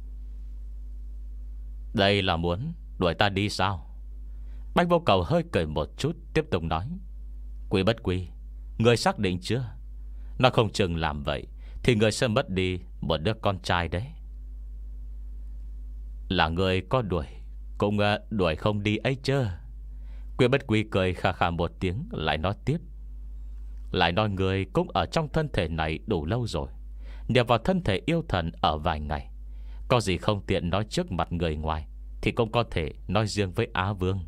Đây là muốn đuổi ta đi sao? Bách Vô Cầu hơi cười một chút, tiếp tục nói: Quý Bất Quy, người xác định chưa? Nó không chừng làm vậy thì người sẽ mất đi một đứa con trai đấy. Là người có đuổi cũng đuổi không đi ấy chứ? Quý Bất Quy cười khà khà một tiếng, lại nói tiếp: lại nói người cũng ở trong thân thể này đủ lâu rồi, nhờ vào thân thể yêu thần ở vài ngày, có gì không tiện nói trước mặt người ngoài thì cũng có thể nói riêng với Á Vương.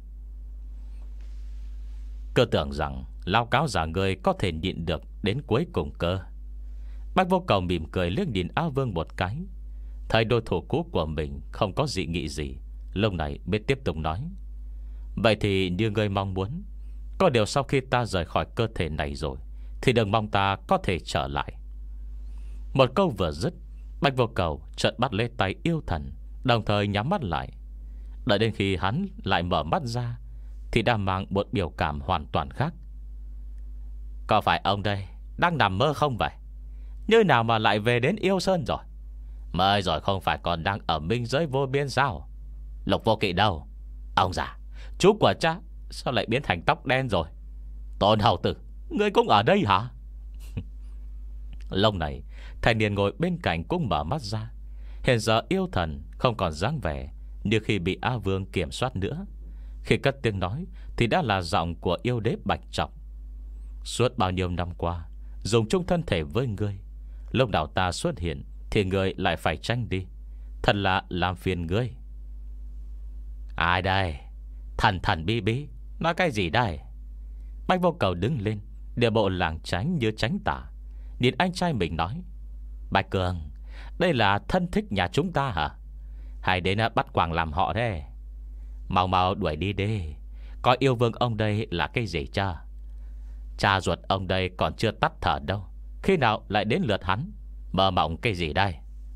Cơ tưởng rằng lao cáo giả người có thể nhịn được đến cuối cùng cơ. Bách Vô Cầu mỉm cười liếc nhìn Á Vương một cái, thấy đối thủ cũ của mình không có dị nghị gì, lúc này mới tiếp tục nói: vậy thì như ngươi mong muốn, có điều sau khi ta rời khỏi cơ thể này rồi thì đừng mong ta có thể trở lại. Một câu vừa dứt, Bách Vô Cầu chợt bắt lấy tay yêu thần, đồng thời nhắm mắt lại. Đợi đến khi hắn lại mở mắt ra thì đã mang một biểu cảm hoàn toàn khác. Có phải ông đây đang nằm mơ không vậy? Như nào mà lại về đến yêu sơn rồi? Mới rồi không phải còn đang ở minh giới vô biên sao? Lục Vô Kỵ đâu? Ông già, chú của cha sao lại biến thành tóc đen rồi? Tôn Hầu Tử, ngươi cũng ở đây hả? Lúc này thanh niên ngồi bên cạnh cũng mở mắt ra. Hiện giờ yêu thần không còn dáng vẻ như khi bị A Vương kiểm soát nữa. Khi cất tiếng nói thì đã là giọng của yêu đế Bạch Trọng. Suốt bao nhiêu năm qua dùng chung thân thể với ngươi, lúc nào ta xuất hiện thì ngươi lại phải tranh đi, thật là làm phiền ngươi. Ai đây? Thần thần bí bí nói cái gì đây? Bách Vô Cầu đứng lên, địa bộ làng tránh như tránh tả, nhìn anh trai mình nói: Bạch Cường, đây là thân thích nhà chúng ta hả? Hay đến bắt quàng làm họ thế? Mau mau đuổi đi đi, coi yêu vương ông đây là cái gì chứ? Cha ruột ông đây còn chưa tắt thở đâu Khi nào lại đến lượt hắn? Mơ mộng cái gì đây?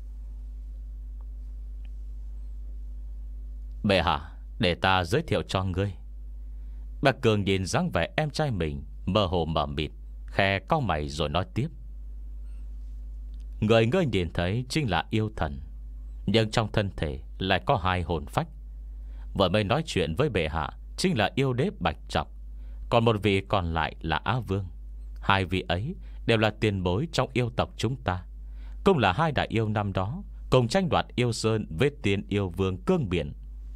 Bệ hạ, để ta giới thiệu cho ngươi. Bạch Cường nhìn dáng vẻ em trai mình mơ hồ mờ mịt, khẽ cau mày rồi nói tiếp. Người ngươi nhìn thấy chính là yêu thần, nhưng trong thân thể lại có hai hồn phách. Vừa mới nói chuyện với bệ hạ chính là yêu đế Bạch Trọc, còn một vị còn lại là Á Vương. Hai vị ấy đều là tiền bối trong yêu tộc chúng ta, cũng là hai đại yêu năm đó cùng tranh đoạt yêu sơn với tiên yêu vương cương biển.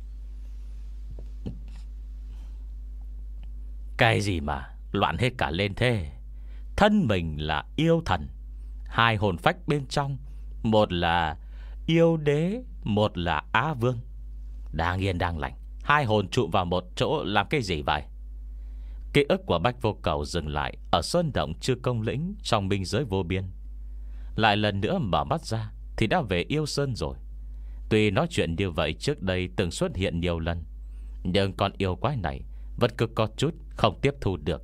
Cái gì mà loạn hết cả lên thế? Thân mình là yêu thần, hai hồn phách bên trong, một là yêu đế, một là Á Vương. Đang yên đang lành, hai hồn trụ vào một chỗ làm cái gì vậy? Ký ức của Bách Vô Cầu dừng lại ở sơn động Chư Công Lĩnh trong minh giới vô biên. Lại lần nữa mở mắt ra thì đã về yêu sơn rồi. Tuy nói chuyện như vậy trước đây từng xuất hiện nhiều lần, nhưng con yêu quái này vẫn cứ có chút không tiếp thu được.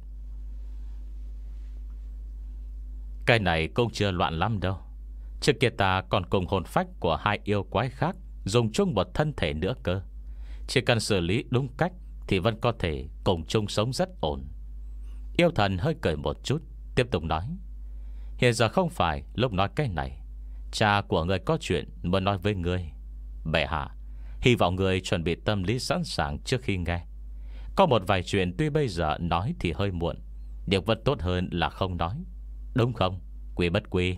Cái này cũng chưa loạn lắm đâu. Trước kia ta còn cùng hồn phách của hai yêu quái khác dùng chung một thân thể nữa cơ. Chỉ cần xử lý đúng cách thì vẫn có thể cùng chung sống rất ổn. Yêu thần hơi cười một chút, tiếp tục nói. Hiện giờ không phải lúc nói cái này. Cha của người có chuyện muốn nói với ngươi. Bệ hạ, hy vọng người chuẩn bị tâm lý sẵn sàng trước khi nghe. Có một vài chuyện tuy bây giờ nói thì hơi muộn, nhưng vẫn tốt hơn là không nói. Đúng không, Quý Bất Quy?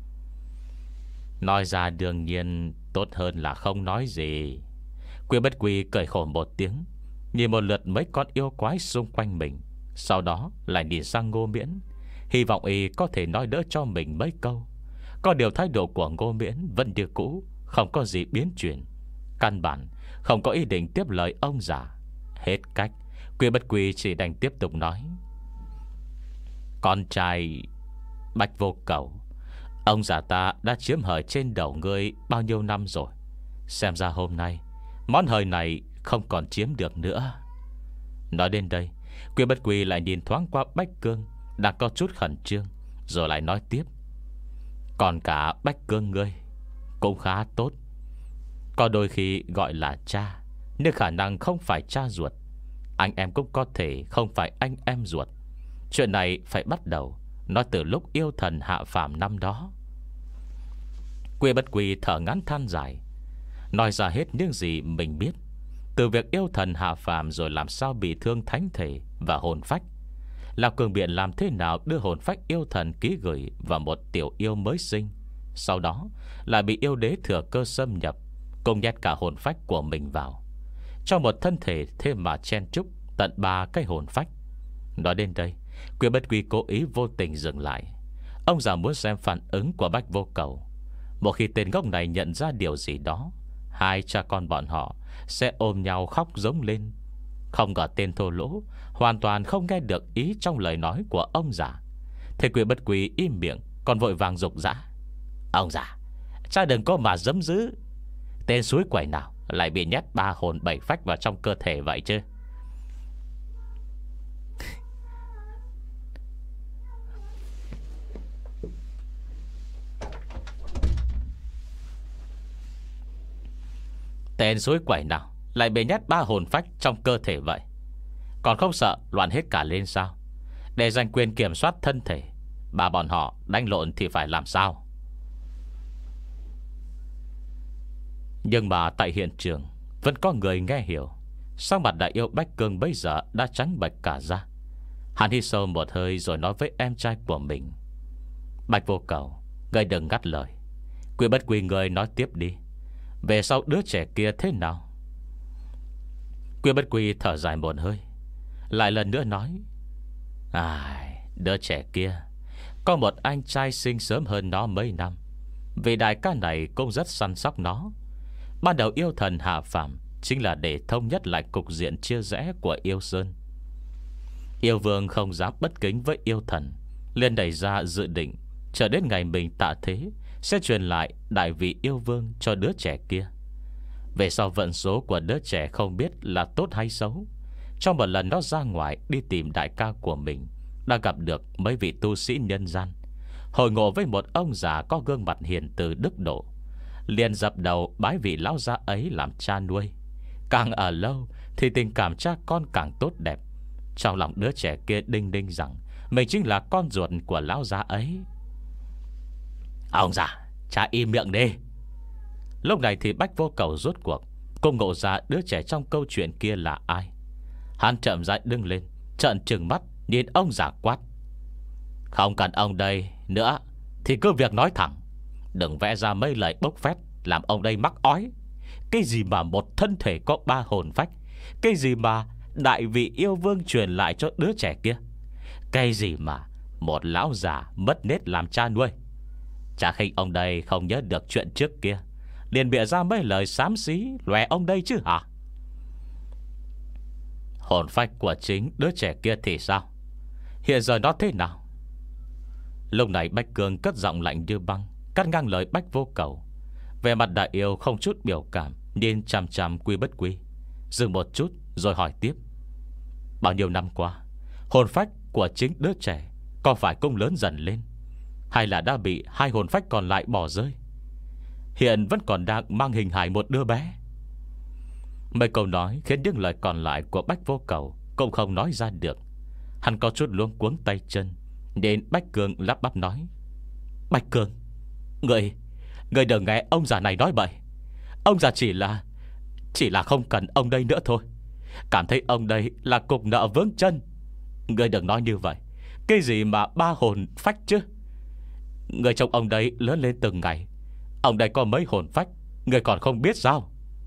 Nói ra đương nhiên tốt hơn là không nói gì. Quý Bất Quy cười khổ một tiếng, nhìn một lượt mấy con yêu quái xung quanh mình, sau đó lại nhìn sang Ngô Miễn, hy vọng y có thể nói đỡ cho mình mấy câu. Có điều thái độ của Ngô Miễn vẫn như cũ, không có gì biến chuyển. Căn bản không có ý định tiếp lời ông già. Hết cách, Quý Bất Quy chỉ đành tiếp tục nói. Con trai Bạch Vô Cầu, ông già ta đã chiếm hời trên đầu ngươi bao nhiêu năm rồi. Xem ra hôm nay món hời này không còn chiếm được nữa. Nói đến đây, Quý Bất Quy lại nhìn thoáng qua Bách Cương đang có chút khẩn trương, rồi lại nói tiếp. Còn cả Bách Cương ngươi cũng khá tốt. Có đôi khi gọi là cha, nhưng khả năng không phải cha ruột. Anh em cũng có thể không phải anh em ruột. Chuyện này phải bắt đầu nói từ lúc yêu thần hạ phàm năm đó. Quý Bất Quy thở ngắn than dài, nói ra hết những gì mình biết, từ việc yêu thần hạ phàm rồi làm sao bị thương thánh thể và hồn phách, Lão Cường biện làm thế nào đưa hồn phách yêu thần ký gửi vào một tiểu yêu mới sinh, sau đó lại bị yêu đế thừa cơ xâm nhập, cùng nhét cả hồn phách của mình vào trong một thân thể, thêm mà chen chúc tận ba cái hồn phách. Nói đến đây, Quý Bất Quy cố ý vô tình dừng lại. Ông già muốn xem phản ứng của Bách Vô Cầu. Một khi tên ngốc này nhận ra điều gì đó, hai cha con bọn họ sẽ ôm nhau khóc giống lên. Không ngờ tên thô lỗ hoàn toàn không nghe được ý trong lời nói của ông già. Thế Quý Bất Quy im miệng, còn vội vàng rục rã. Ông già, cha đừng có mà giấm dữ. Tên suối quẩy nào lại bị nhét ba hồn bảy phách vào trong cơ thể vậy chứ? Tên suối quẩy nào lại bị nhét ba hồn phách trong cơ thể vậy? Còn không sợ loạn hết cả lên sao? Để giành quyền kiểm soát thân thể, bà bọn họ đánh lộn thì phải làm sao? Nhưng mà tại hiện trường vẫn có người nghe hiểu. Sắc mặt đại yêu Bách Cương bây giờ đã trắng bệch cả ra. Hắn hít sâu một hơi rồi nói với em trai của mình. Bạch Vô Cầu, ngươi đừng ngắt lời. Quý Bất Quy người nói tiếp đi. Về sau đứa trẻ kia thế nào? Quý Bất Quy thở dài một hơi, lại lần nữa nói. Ai, đứa trẻ kia có một anh trai sinh sớm hơn nó mấy năm. Vì đại ca này cũng rất săn sóc nó. Ban đầu yêu thần hạ phàm chính là để thông nhất lại cục diện chia rẽ của yêu sơn. Yêu vương không dám bất kính với yêu thần, liền đẩy ra dự định chờ đến ngày mình tạ thế sẽ truyền lại đại vị yêu vương cho đứa trẻ kia. Về sau vận số của đứa trẻ không biết là tốt hay xấu. Trong một lần nó ra ngoài đi tìm đại ca của mình, đã gặp được mấy vị tu sĩ nhân gian. Hồi ngộ với một ông già có gương mặt hiền từ đức độ, liền dập đầu bái vị lão gia ấy làm cha nuôi. Càng ở lâu thì tình cảm cha con càng tốt đẹp. Trong lòng đứa trẻ kia đinh đinh rằng mình chính là con ruột của lão gia ấy. Ông già, cha im miệng đi. Lúc này thì Bách Vô Cầu rốt cuộc cũng ngộ ra đứa trẻ trong câu chuyện kia là ai. Hắn chậm rãi đứng lên, trợn trừng mắt nhìn ông già quát: Không cần ông đây nữa thì cứ việc nói thẳng, đừng vẽ ra mấy lời bốc phét làm ông đây mắc ói. Cái gì mà một thân thể có ba hồn phách, cái gì mà đại vị yêu vương truyền lại cho đứa trẻ kia, cái gì mà một lão già mất nết làm cha nuôi. Chả khi ông đây không nhớ được chuyện trước kia liền bịa ra mấy lời xám xí lòe ông đây chứ hả? Hồn phách của chính đứa trẻ kia thì sao? Hiện giờ nó thế nào? Lúc này Bách Cương cất giọng lạnh như băng, cắt ngang lời Bách Vô Cầu. Về mặt đại yêu không chút biểu cảm, nhìn chằm chằm Quy Bất Quy, dừng một chút rồi hỏi tiếp: Bao nhiêu năm qua, hồn phách của chính đứa trẻ có phải cũng lớn dần lên, hay là đã bị hai hồn phách còn lại bỏ rơi, hiện vẫn còn đang mang hình hài một đứa bé? Mấy câu nói khiến những lời còn lại của Bách Vô Cầu cũng không nói ra được. Hắn có chút luống cuống tay chân, nên Bách Cương lắp bắp nói: Bách Cương, Người Người đừng nghe ông già này nói bậy. Ông già chỉ là Chỉ là không cần ông đây nữa thôi, cảm thấy ông đây là cục nợ vướng chân. Người đừng nói như vậy. Cái gì mà ba hồn phách chứ? Người trông ông đây lớn lên từng ngày, ông đây có mấy hồn phách người còn không biết sao?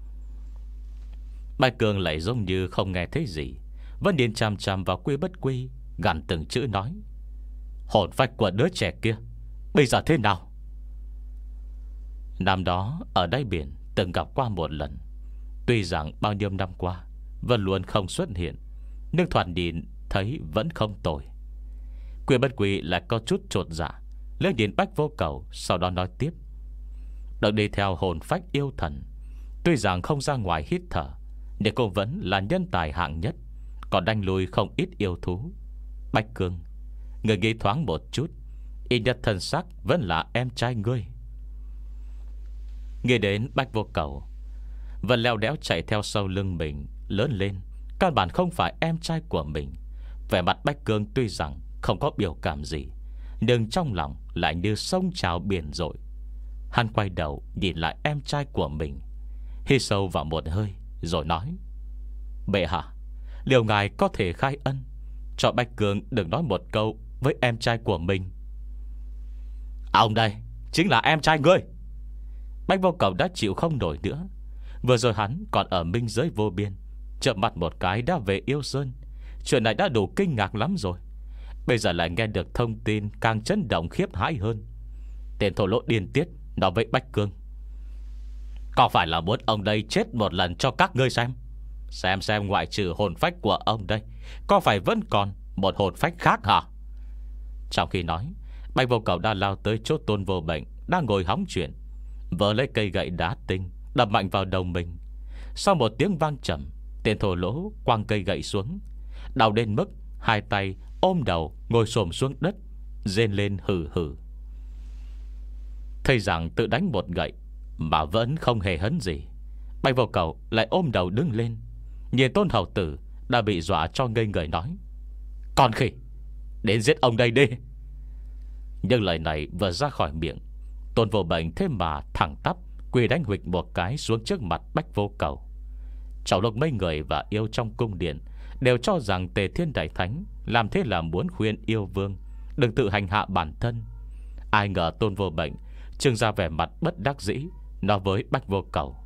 Bạch Cường lại giống như không nghe thấy gì, vẫn nhìn chằm chằm vào Quy Bất Quy, gằn từng chữ nói: Hồn phách của đứa trẻ kia bây giờ thế nào? Năm đó ở đáy biển từng gặp qua một lần. Tuy rằng bao nhiêu năm qua vẫn luôn không xuất hiện, nhưng thoạt nhìn thấy vẫn không tồi. Quy Bất Quy lại có chút chột dạ, liếc nhìn Bách Vô Cầu, sau đó nói tiếp: Được đi theo hồn phách yêu thần, tuy rằng không ra ngoài hít thở, nhưng cũng vẫn là nhân tài hạng nhất, còn đánh lùi không ít yêu thú. Bách Cương, người nghĩ thoáng một chút, ít nhất thân xác vẫn là em trai ngươi. Nghe đến Bách Vô Cầu vẫn leo đéo chạy theo sau lưng mình lớn lên, căn bản không phải em trai của mình. Vẻ mặt Bách Cương tuy rằng không có biểu cảm gì, nhưng trong lòng lại như sông trào biển dội. Hắn quay đầu nhìn lại em trai của mình, hít sâu vào một hơi rồi nói: Bệ hạ, liệu ngài có thể khai ân cho Bách Cương đừng nói một câu với em trai của mình. Ông đây chính là em trai ngươi. Bách Vô Cầu đã chịu không nổi nữa. Vừa rồi hắn còn ở minh giới vô biên, chợp mặt một cái đã về Yêu Sơn. Chuyện này đã đủ kinh ngạc lắm rồi, bây giờ lại nghe được thông tin càng chấn động khiếp hãi hơn. Tên thổ lỗ điên tiết nói với Bách Cương: Có phải là muốn ông đây chết một lần cho các ngươi xem? Xem xem ngoại trừ hồn phách của ông đây, có phải vẫn còn một hồn phách khác hả? Trong khi nói, Bách Vô Cầu đã lao tới chỗ Tôn Vô Bệnh đang ngồi hóng chuyện, vớ lấy cây gậy đá tinh đập mạnh vào đầu mình. Sau một tiếng vang trầm, tên thổ lỗ quăng cây gậy xuống, đau đến mức hai tay ôm đầu ngồi xổm xuống đất, rên lên hừ hừ. Thấy rằng tự đánh một gậy mà vẫn không hề hấn gì, Bách Vô Cầu lại ôm đầu đứng lên, nhìn Tôn hầu tử đã bị dọa cho ngây người nói: Con khỉ, đến giết ông đây đi. Nhưng lời này vừa ra khỏi miệng, Tôn Vô Bệnh thế mà thẳng tắp quỳ đánh huỵch một cái xuống trước mặt Bách Vô Cầu. Trong lúc mấy người và yêu trong cung điện đều cho rằng Tề Thiên Đại Thánh làm thế là muốn khuyên yêu vương đừng tự hành hạ bản thân, ai ngờ Tôn Vô Bệnh trưng ra vẻ mặt bất đắc dĩ, nói với Bách Vô Cầu: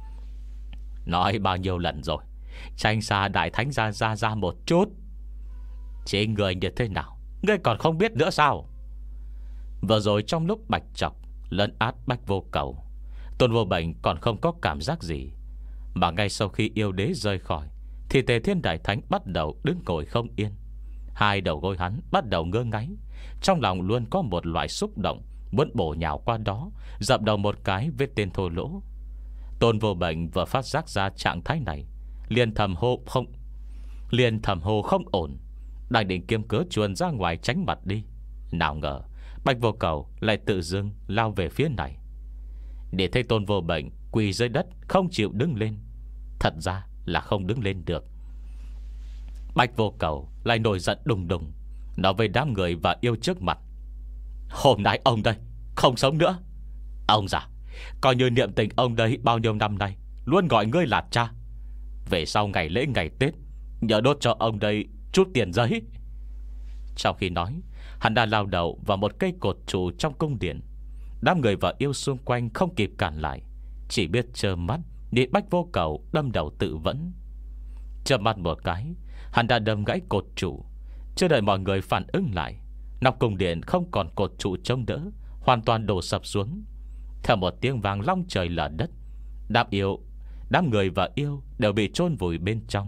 Nói bao nhiêu lần rồi, tránh xa Đại Thánh ra ra ra một chút. Chỉ người như thế nào ngươi còn không biết nữa sao? Vừa rồi trong lúc Bạch Trọc lấn át Bách Vô Cầu, Tôn Vô Bệnh còn không có cảm giác gì, mà ngay sau khi yêu đế rời khỏi thì Tề Thiên Đại Thánh bắt đầu đứng ngồi không yên. Hai đầu gối hắn bắt đầu ngơ ngáy, trong lòng luôn có một loại xúc động muốn bổ nhào qua đó, dập đầu một cái với tên thô lỗ. Tôn Vô Bệnh vừa phát giác ra trạng thái này, liền thầm hô không liền thầm hô không ổn, đang định kiếm cớ chuồn ra ngoài tránh mặt đi. Nào ngờ Bạch Vô Cầu lại tự dưng lao về phía này. Để thấy Tôn Vô Bệnh quỳ dưới đất không chịu đứng lên. Thật ra là không đứng lên được. Bạch Vô Cầu lại nổi giận đùng đùng, nói với đám người và yêu trước mặt: Hôm nay ông đây không sống nữa. Ông già, coi như niệm tình ông đây bao nhiêu năm nay luôn gọi ngươi là cha. Về sau ngày lễ ngày Tết nhớ đốt cho ông đây chút tiền giấy. Trong khi nói, hắn đã lao đầu vào một cây cột trụ trong cung điện. Đám người và yêu xung quanh không kịp cản lại, chỉ biết trơ mắt nhìn Bạch Vô Cầu đâm đầu tự vẫn. Chớp mắt một cái, hắn đã đâm gãy cột trụ. Chưa đợi mọi người phản ứng lại, nóc cung điện không còn cột trụ chống đỡ, hoàn toàn đổ sập xuống. Theo một tiếng vang long trời lở đất, Đám yêu Đám người và yêu đều bị chôn vùi bên trong.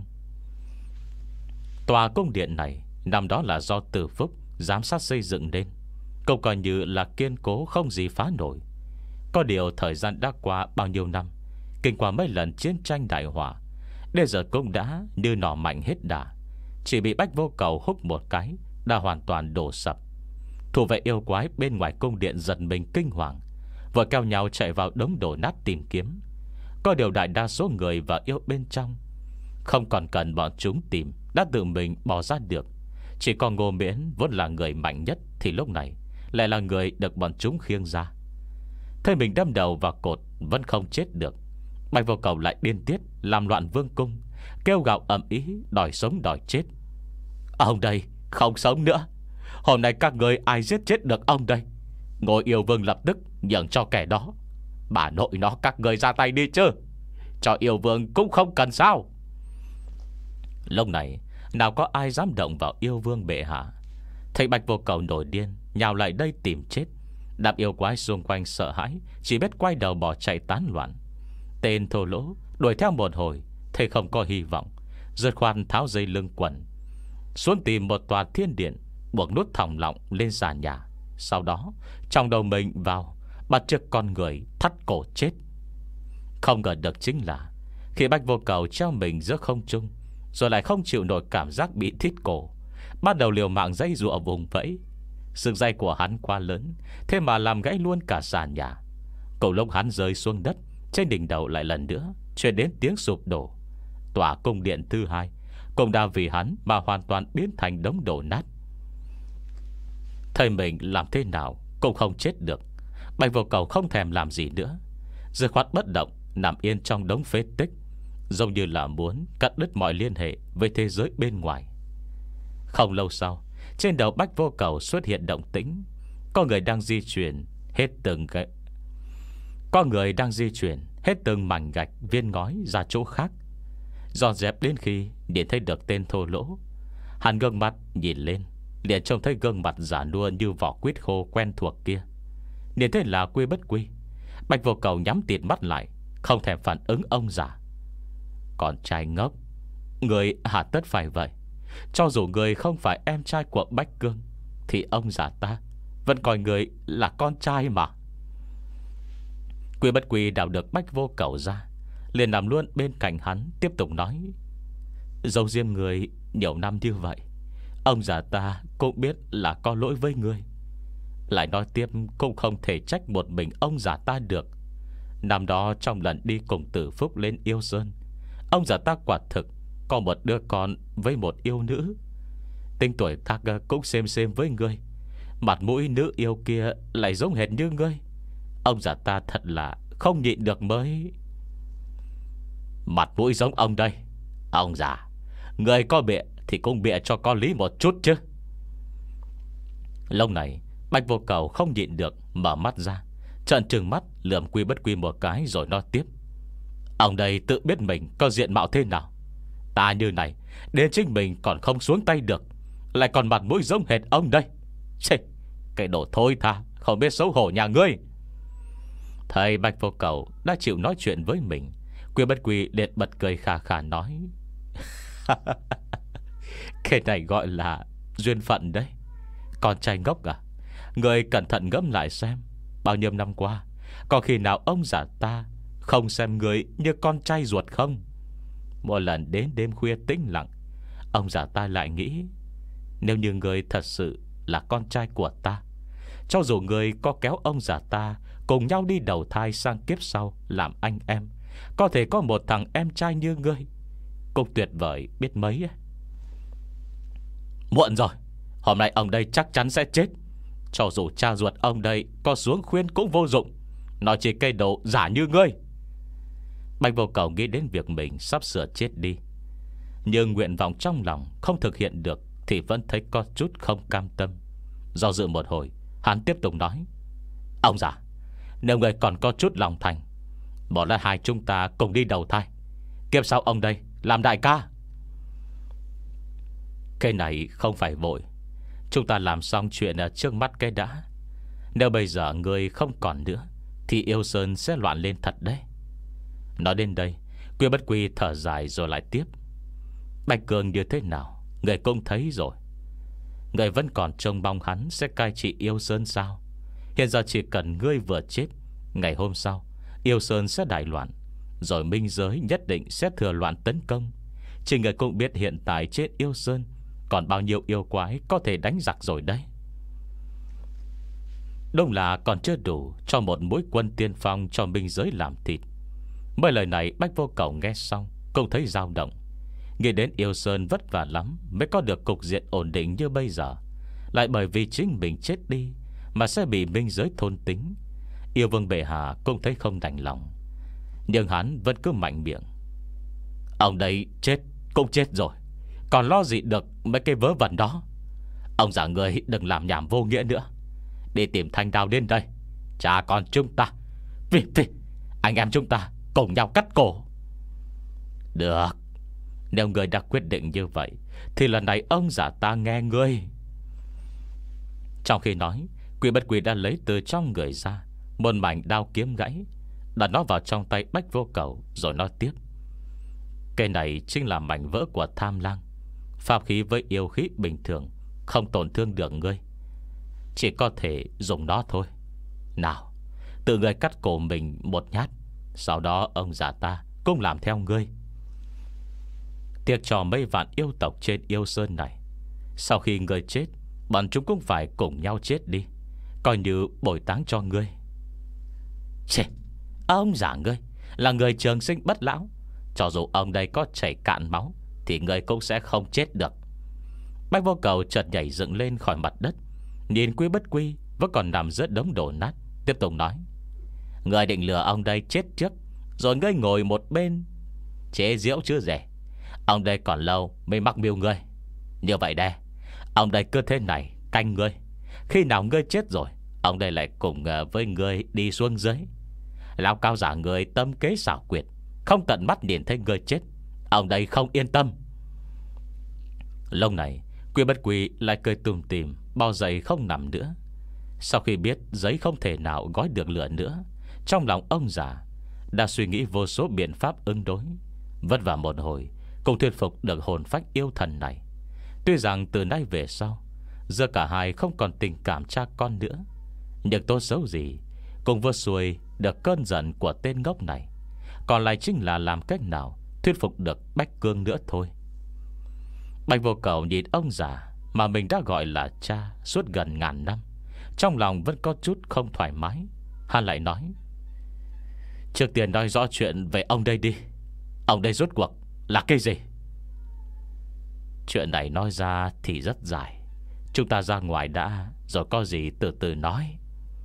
Tòa cung điện này năm đó là do Từ Phúc giám sát xây dựng nên, cũng coi như là kiên cố không gì phá nổi. Có điều thời gian đã qua bao nhiêu năm, kinh qua mấy lần chiến tranh đại hỏa, đến giờ cũng đã như nỏ mạnh hết đà. Chỉ bị Bạch Vô Cầu húc một cái đã hoàn toàn đổ sập. Thủ vệ yêu quái bên ngoài cung điện giật mình kinh hoàng, vội kéo nhau chạy vào đống đổ nát tìm kiếm. Có điều đại đa số người và yêu bên trong không còn cần bọn chúng tìm, đã tự mình bỏ ra được. Chỉ còn Ngô Miễn vốn là người mạnh nhất thì lúc này lại là người được bọn chúng khiêng ra. Thấy mình đâm đầu vào cột vẫn không chết được, Bạch Vô Cầu lại điên tiết làm loạn vương cung, kêu gào ầm ĩ đòi sống đòi chết. Ông đây không sống nữa. Hôm nay các người ai giết chết được ông đây? Ngôi yêu vương lập tức nhường cho kẻ đó. Bà nội nó, các người ra tay đi chứ, cho yêu vương cũng không cần sao. Lúc này nào có ai dám động vào yêu vương bệ hạ. Thấy Bạch Vô Cầu nổi điên nhào lại đây tìm chết, đám yêu quái xung quanh sợ hãi, chỉ biết quay đầu bỏ chạy tán loạn. Tên thô lỗ đuổi theo một hồi, thấy không có hy vọng, giật khoan tháo dây lưng quần xuống tìm một tòa thiên điện, buộc nút thòng lọng lên sàn nhà. Sau đó trong đầu mình vào bắt chước con người thắt cổ chết. Không ngờ được chính là khi Bạch Vô Cầu treo mình giữa không trung, rồi lại không chịu nổi cảm giác bị thít cổ, bắt đầu liều mạng dây dụa vùng vẫy. Sức dây của hắn quá lớn, thế mà làm gãy luôn cả sàn nhà. Cầu lúc hắn rơi xuống đất, trên đỉnh đầu lại lần nữa truyền đến tiếng sụp đổ. Tòa cung điện thứ hai cũng đã vì hắn mà hoàn toàn biến thành đống đổ nát. Thầy mình làm thế nào cũng không chết được, Bạch Vô Cầu không thèm làm gì nữa, dứt khoát bất động nằm yên trong đống phế tích, giống như là muốn cắt đứt mọi liên hệ với thế giới bên ngoài. Không lâu sau, trên đầu Bạch Vô Cầu xuất hiện động tĩnh. Có người đang di chuyển hết từng cái Có người đang di chuyển hết từng mảnh gạch viên ngói ra chỗ khác, dọn dẹp đến khi nhìn thấy được tên thô lỗ. Hắn gương mặt nhìn lên, liền trông thấy gương mặt giả nua như vỏ quýt khô quen thuộc kia. Nhìn thấy là Quy Bất Quy, Bạch Vô Cầu nhắm tịt mắt lại, không thèm phản ứng ông già. Con trai ngốc, người hà tất phải vậy? Cho dù người không phải em trai của Bách Cương, thì ông già ta vẫn coi người là con trai mà. Quy Bất Quy đào được Bạch Vô Cầu ra, liền nằm luôn bên cạnh hắn, tiếp tục nói: Dấu diêm người nhiều năm như vậy, ông già ta cũng biết là có lỗi với ngươi. Lại nói tiếp cũng không thể trách một mình ông già ta được. Năm đó trong lần đi cùng Tử Phúc lên Yêu Sơn, ông già ta quả thực có một đứa con với một yêu nữ. Tính tuổi tác cũng xem xem với ngươi, mặt mũi nữ yêu kia lại giống hệt như ngươi. Ông già ta thật là không nhịn được mới. Mặt mũi giống ông đây? Ông già, người có bịa thì cũng bịa cho có lý một chút chứ. Lúc này Bạch Vô Cầu không nhịn được mở mắt ra, trợn trừng mắt lườm Quy Bất Quy một cái rồi nói tiếp: Ông đây tự biết mình có diện mạo thế nào. Ta như này đến chính mình còn không xuống tay được, lại còn mặt mũi giống hệt ông đây. Chê, cái đồ thôi tha, không biết xấu hổ nhà ngươi. Thầy Bạch Vô Cầu đã chịu nói chuyện với mình, Quy Bất Quy liền bật cười khà khà nói: Cái này gọi là duyên phận đấy. Con trai ngốc à, người cẩn thận ngẫm lại xem, bao nhiêu năm qua có khi nào ông già ta không xem người như con trai ruột không? Mỗi lần đến đêm khuya tĩnh lặng, ông già ta lại nghĩ, nếu như người thật sự là con trai của ta, Cho dù người có kéo ông già ta cùng nhau đi đầu thai sang kiếp sau làm anh em, có thể có một thằng em trai như ngươi cũng tuyệt vời biết mấy ấy. Muộn rồi. Hôm nay ông đây chắc chắn sẽ chết. Cho dù cha ruột ông đây có xuống khuyên cũng vô dụng. Nó chỉ cây đồ giả như ngươi. Bạch Vô Cầu nghĩ đến việc mình sắp sửa chết đi, nhưng nguyện vọng trong lòng không thực hiện được thì vẫn thấy có chút không cam tâm. Do dự một hồi, hắn tiếp tục nói: Ông già, nếu người còn có chút lòng thành, một là hai chúng ta cùng đi đầu thai, kiếp sau ông đây làm đại ca. Cái này không phải vội. Chúng ta làm xong chuyện ở trước mắt cái đã. Nếu bây giờ người không còn nữa thì Yêu Sơn sẽ loạn lên thật đấy. Nói đến đây, Quy Bất Quy thở dài rồi lại tiếp: Bạch Cường như thế nào người cũng thấy rồi. Người vẫn còn trông mong hắn sẽ cai trị Yêu Sơn sao? Hiện giờ chỉ cần ngươi vừa chết, ngày hôm sau Yêu Sơn sẽ đại loạn, rồi minh giới nhất định sẽ thừa loạn tấn công. Chỉ người cũng biết hiện tại trên Yêu Sơn còn bao nhiêu yêu quái có thể đánh giặc rồi đấy. Đúng là còn chưa đủ cho một mũi quân tiên phong cho minh giới làm thịt. Mấy lời này Bách Vô Cầu nghe xong cũng thấy dao động. Nghĩ đến Yêu Sơn vất vả lắm mới có được cục diện ổn định như bây giờ, lại bởi vì chính mình chết đi mà sẽ bị minh giới thôn tính. Yêu Vương bệ hạ cũng thấy không đành lòng, nhưng hắn vẫn cứ mạnh miệng: Ông đây chết cũng chết rồi, còn lo gì được mấy cái vớ vẩn đó. Ông già người đừng làm nhảm vô nghĩa nữa. Đi tìm thanh đao đến đây, cha con chúng ta, vì, vì anh em chúng ta cùng nhau cắt cổ. Được, nếu người đã quyết định như vậy thì lần này ông già ta nghe ngươi. Trong khi nói, Quy Bất Quy đã lấy từ trong người ra một mảnh đao kiếm gãy, đặt nó vào trong tay Bách Vô Cầu, rồi nói tiếp: Cái này chính là mảnh vỡ của Tham Lang. Pháp khí với yêu khí bình thường không tổn thương được ngươi, chỉ có thể dùng nó thôi. Nào, tự ngươi cắt cổ mình một nhát, sau đó ông già ta cũng làm theo ngươi. Tiếc cho mấy vạn yêu tộc trên Yêu Sơn này, sau khi ngươi chết, bọn chúng cũng phải cùng nhau chết đi, coi như bồi táng cho ngươi. Chê, ông già ngươi là người trường sinh bất lão, cho dù ông đây có chảy cạn máu thì ngươi cũng sẽ không chết được. Bách Vô Cầu chợt nhảy dựng lên khỏi mặt đất, nhìn Quy Bất Quy vẫn còn nằm giữa đống đổ nát, tiếp tục nói: Ngươi định lừa ông đây chết trước, rồi ngươi ngồi một bên chế giễu chứ rẻ. Ông đây còn lâu mới mắc mưu ngươi. Như vậy đây, ông đây cứ thế này canh ngươi. Khi nào ngươi chết rồi, ông đây lại cùng với ngươi đi xuống dưới. Lão cao giả người tâm kế xảo quyệt, không tận mắt nhìn thấy ngươi chết, ông đây không yên tâm. Lúc này Quy Bất Quy lại cười tùm tìm, bao giày không nằm nữa. Sau khi biết giấy không thể nào gói được lửa nữa, trong lòng ông già đã suy nghĩ vô số biện pháp ứng đối. Vất vả một hồi cũng thuyết phục được hồn phách yêu thần này. Tuy rằng từ nay về sau giữa cả hai không còn tình cảm cha con nữa, nhưng tốt xấu gì cũng vừa xuôi được cơn giận của tên ngốc này. Còn lại chính là làm cách nào thuyết phục được Bách Cương nữa thôi. Bạch Vô Cầu nhìn ông già mà mình đã gọi là cha suốt gần ngàn năm, trong lòng vẫn có chút không thoải mái. Hắn lại nói: Trước tiên nói rõ chuyện về ông đây đi. Ông đây rốt cuộc là cái gì? Chuyện này nói ra thì rất dài, chúng ta ra ngoài đã, rồi có gì từ từ nói.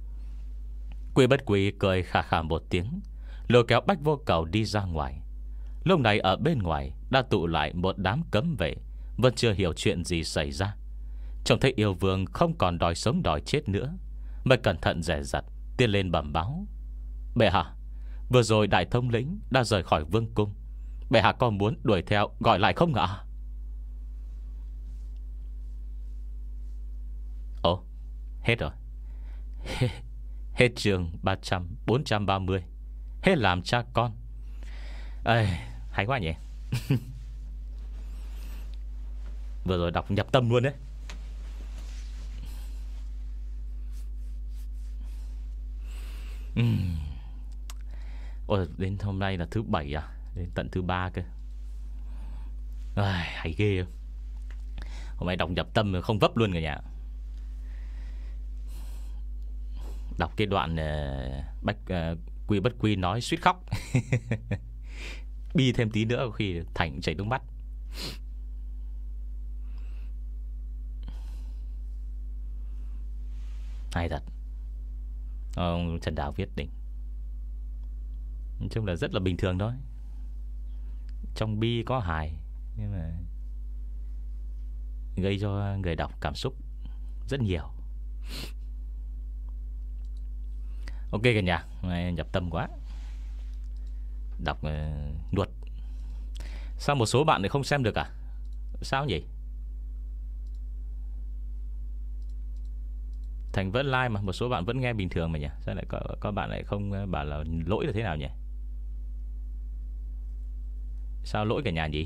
Quy Bất Quy cười khà khà một tiếng, lôi kéo Bách Vô Cầu đi ra ngoài. Lúc này ở bên ngoài đã tụ lại một đám cấm vệ, vẫn chưa hiểu chuyện gì xảy ra. Trông thấy yêu vương không còn đòi sống đòi chết nữa, mới cẩn thận dè dặt tiến lên bẩm báo: Bệ hạ, vừa rồi đại thống lĩnh đã rời khỏi vương cung. Bệ hạ có muốn đuổi theo gọi lại không ạ? Ồ, hết rồi. Hết chương ba trăm, bốn trăm ba mươi. Hết làm cha con. Ê, hay quá nhỉ. Vừa rồi đọc nhập tâm luôn đấy. uhm. Ôi, đến hôm nay là thứ bảy à? Đến tận thứ ba cơ. À, hay ghê. Hôm nay đọc nhập tâm không vấp luôn cả nhà. Đọc cái đoạn uh, Bách uh, Quy Bất Quy nói suýt khóc. Bi thêm tí nữa có khi Thành chảy nước mắt. Hay thật. Ông Trần Đào viết đỉnh. Nói chung là rất là bình thường thôi. Trong bi có hài, nhưng mà gây cho người đọc cảm xúc rất nhiều. Ok cả nhà, nhập tâm quá. Đọc uh, nuột. Sao một số bạn lại không xem được à? Sao nhỉ? Thành vẫn like mà, một số bạn vẫn nghe bình thường mà nhỉ? Sao lại có, có bạn lại không bảo là lỗi là thế nào nhỉ? Sao lỗi cả nhà nhỉ?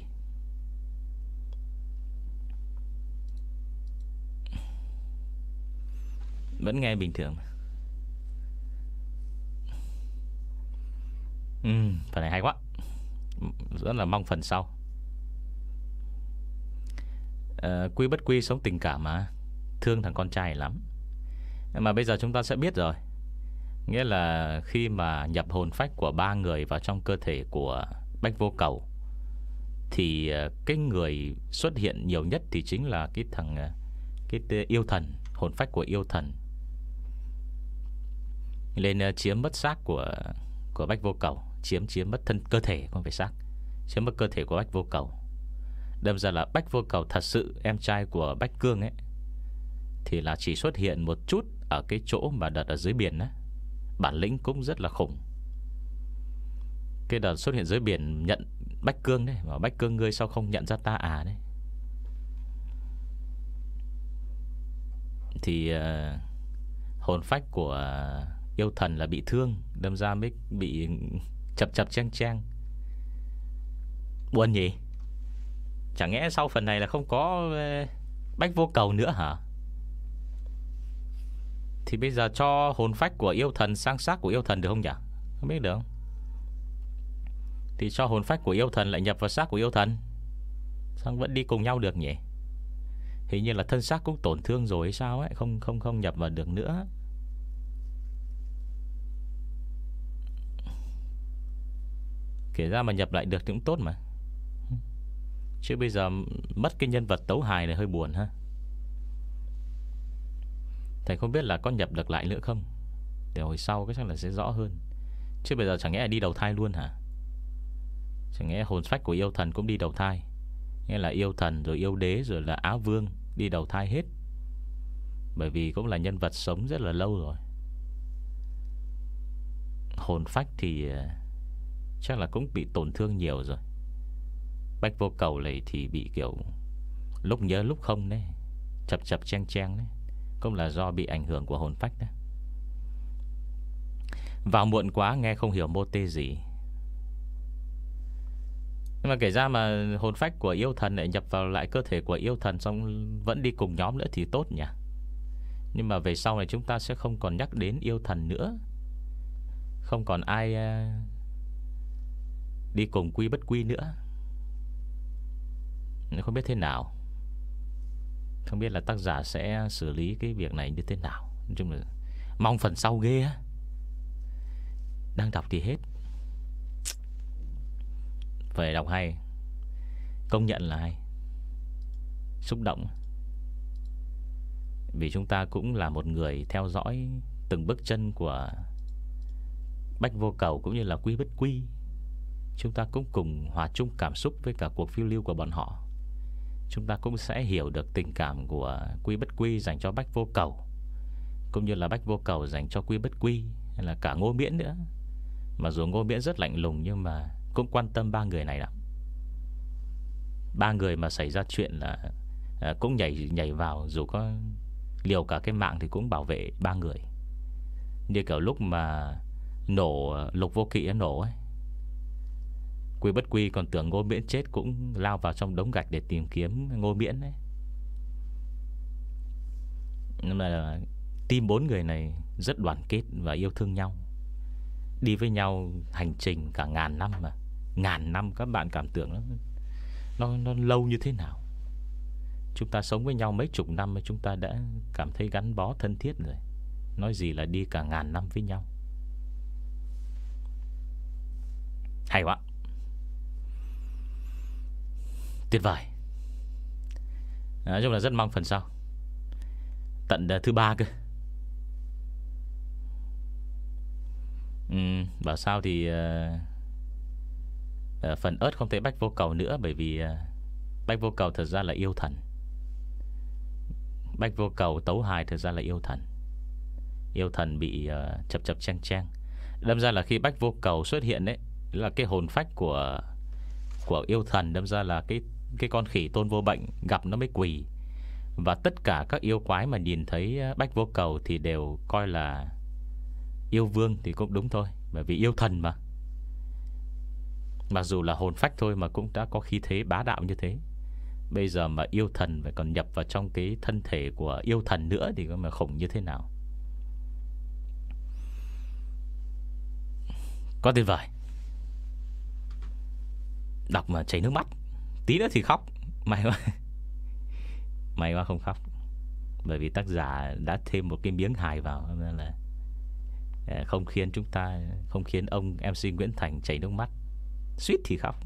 Vẫn nghe bình thường mà. Ừ, phần này hay quá. Rất là mong phần sau. à, Quy Bất Quy sống tình cảm mà, thương thằng con trai lắm. Mà bây giờ chúng ta sẽ biết rồi. Nghĩa là khi mà nhập hồn phách của ba người vào trong cơ thể của Bách Vô Cầu, thì cái người xuất hiện nhiều nhất thì chính là cái thằng Cái yêu thần, hồn phách của yêu thần lên chiếm mất xác của Của Bách Vô Cầu. Chiếm chiếm mất thân cơ thể, không phải xác. Chiếm mất cơ thể của Bách Vô Cầu. Đâm ra là Bách Vô Cầu thật sự em trai của Bách Cương ấy thì là chỉ xuất hiện một chút ở cái chỗ mà đợt ở dưới biển á. Bản lĩnh cũng rất là khủng. Cái đợt xuất hiện dưới biển nhận Bách Cương đấy, mà Bách Cương ngươi sao không nhận ra ta à đấy. Thì uh, hồn phách của yêu thần là bị thương, đâm ra mới bị chập chập chang chang. Buồn nhỉ? Chẳng lẽ sau phần này là không có uh, Bách Vô Cầu nữa hả? Thì bây giờ cho hồn phách của yêu thần sang xác của yêu thần được không nhỉ? Không biết được không? Thì cho hồn phách của yêu thần lại nhập vào xác của yêu thần, xong vẫn đi cùng nhau được nhỉ? Hình như là thân xác cũng tổn thương rồi hay sao ấy, Không không không nhập vào được nữa. Kể ra mà nhập lại được thì cũng tốt mà. Chứ bây giờ mất cái nhân vật tấu hài này hơi buồn ha. Thầy không biết là có nhập được lại nữa không. Để hồi sau cái chắc là sẽ rõ hơn. Chứ bây giờ chẳng lẽ là đi đầu thai luôn hả? Chẳng lẽ hồn phách của yêu thần cũng đi đầu thai? Nghĩa là yêu thần rồi yêu đế rồi là Á Vương đi đầu thai hết. Bởi vì cũng là nhân vật sống rất là lâu rồi. Hồn phách thì chắc là cũng bị tổn thương nhiều rồi. Bách Vô Cầu này thì bị kiểu lúc nhớ lúc không đấy, chập chập chen chen đấy. Cũng là do bị ảnh hưởng của hồn phách đấy. Vào muộn quá nghe không hiểu mô tê gì. Nhưng mà kể ra mà hồn phách của yêu thần lại nhập vào lại cơ thể của yêu thần, xong vẫn đi cùng nhóm nữa thì tốt nhỉ. Nhưng mà về sau này chúng ta sẽ không còn nhắc đến yêu thần nữa. Không còn ai đi cùng Quy Bất Quy nữa. Không biết thế nào. Không biết là tác giả sẽ xử lý cái việc này như thế nào. Nói chung là mong phần sau ghê á. Đang đọc thì hết. Phải đọc hay. Công nhận là hay. Xúc động. Vì chúng ta cũng là một người theo dõi từng bước chân của Bách Vô Cầu cũng như là Quy Bất Quy. Chúng ta cũng cùng hòa chung cảm xúc với cả cuộc phiêu lưu của bọn họ. Chúng ta cũng sẽ hiểu được tình cảm của Quy Bất Quy dành cho Bách Vô Cầu, cũng như là Bách Vô Cầu dành cho Quy Bất Quy, hay là cả Ngô Miễn nữa. Mặc dù Ngô Miễn rất lạnh lùng nhưng mà cũng quan tâm ba người này lắm. Ba người mà xảy ra chuyện là à, cũng nhảy nhảy vào, dù có liều cả cái mạng thì cũng bảo vệ ba người. Như kiểu lúc mà nổ Lục Vô Kỵ nổ ấy, Quy Bất Quy còn tưởng Ngô Miễn chết cũng lao vào trong đống gạch để tìm kiếm Ngô Miễn ấy. Nhưng mà team bốn người này rất đoàn kết và yêu thương nhau, đi với nhau hành trình cả ngàn năm mà. Ngàn năm các bạn cảm tưởng nó, nó, nó lâu như thế nào. Chúng ta sống với nhau mấy chục năm mà chúng ta đã cảm thấy gắn bó thân thiết rồi. nói gì là đi cả ngàn năm với nhau. Hay quá, tuyệt vời. Nói chung là rất mong phần sau, tận thứ ba cơ. ừ, Bảo sao thì uh, uh, phần ớt không thể bách vô cầu nữa. Bởi vì uh, bách vô cầu thật ra là yêu thần. Bách vô cầu tấu hài thật ra là yêu thần. Yêu thần bị uh, chập chập chang chang. Đâm ra là khi bách vô cầu xuất hiện đấy, là cái hồn phách của của yêu thần. Đâm ra là cái cái con khỉ Tôn Vô Bệnh gặp nó mới quỳ. Và tất cả các yêu quái mà nhìn thấy bách vô cầu thì đều coi là yêu vương thì cũng đúng thôi, bởi vì yêu thần mà. Mặc dù là hồn phách thôi mà cũng đã có khí thế bá đạo như thế. Bây giờ mà yêu thần phải còn nhập vào trong cái thân thể của yêu thần nữa thì có mà khủng như thế nào. Quá tuyệt vời. Đọc mà chảy nước mắt, tí nữa thì khóc. May quá. May quá không khóc, bởi vì tác giả đã thêm một cái miếng hài vào, nên là không khiến chúng ta, không khiến ông em xê Nguyễn Thành chảy nước mắt, suýt thì khóc.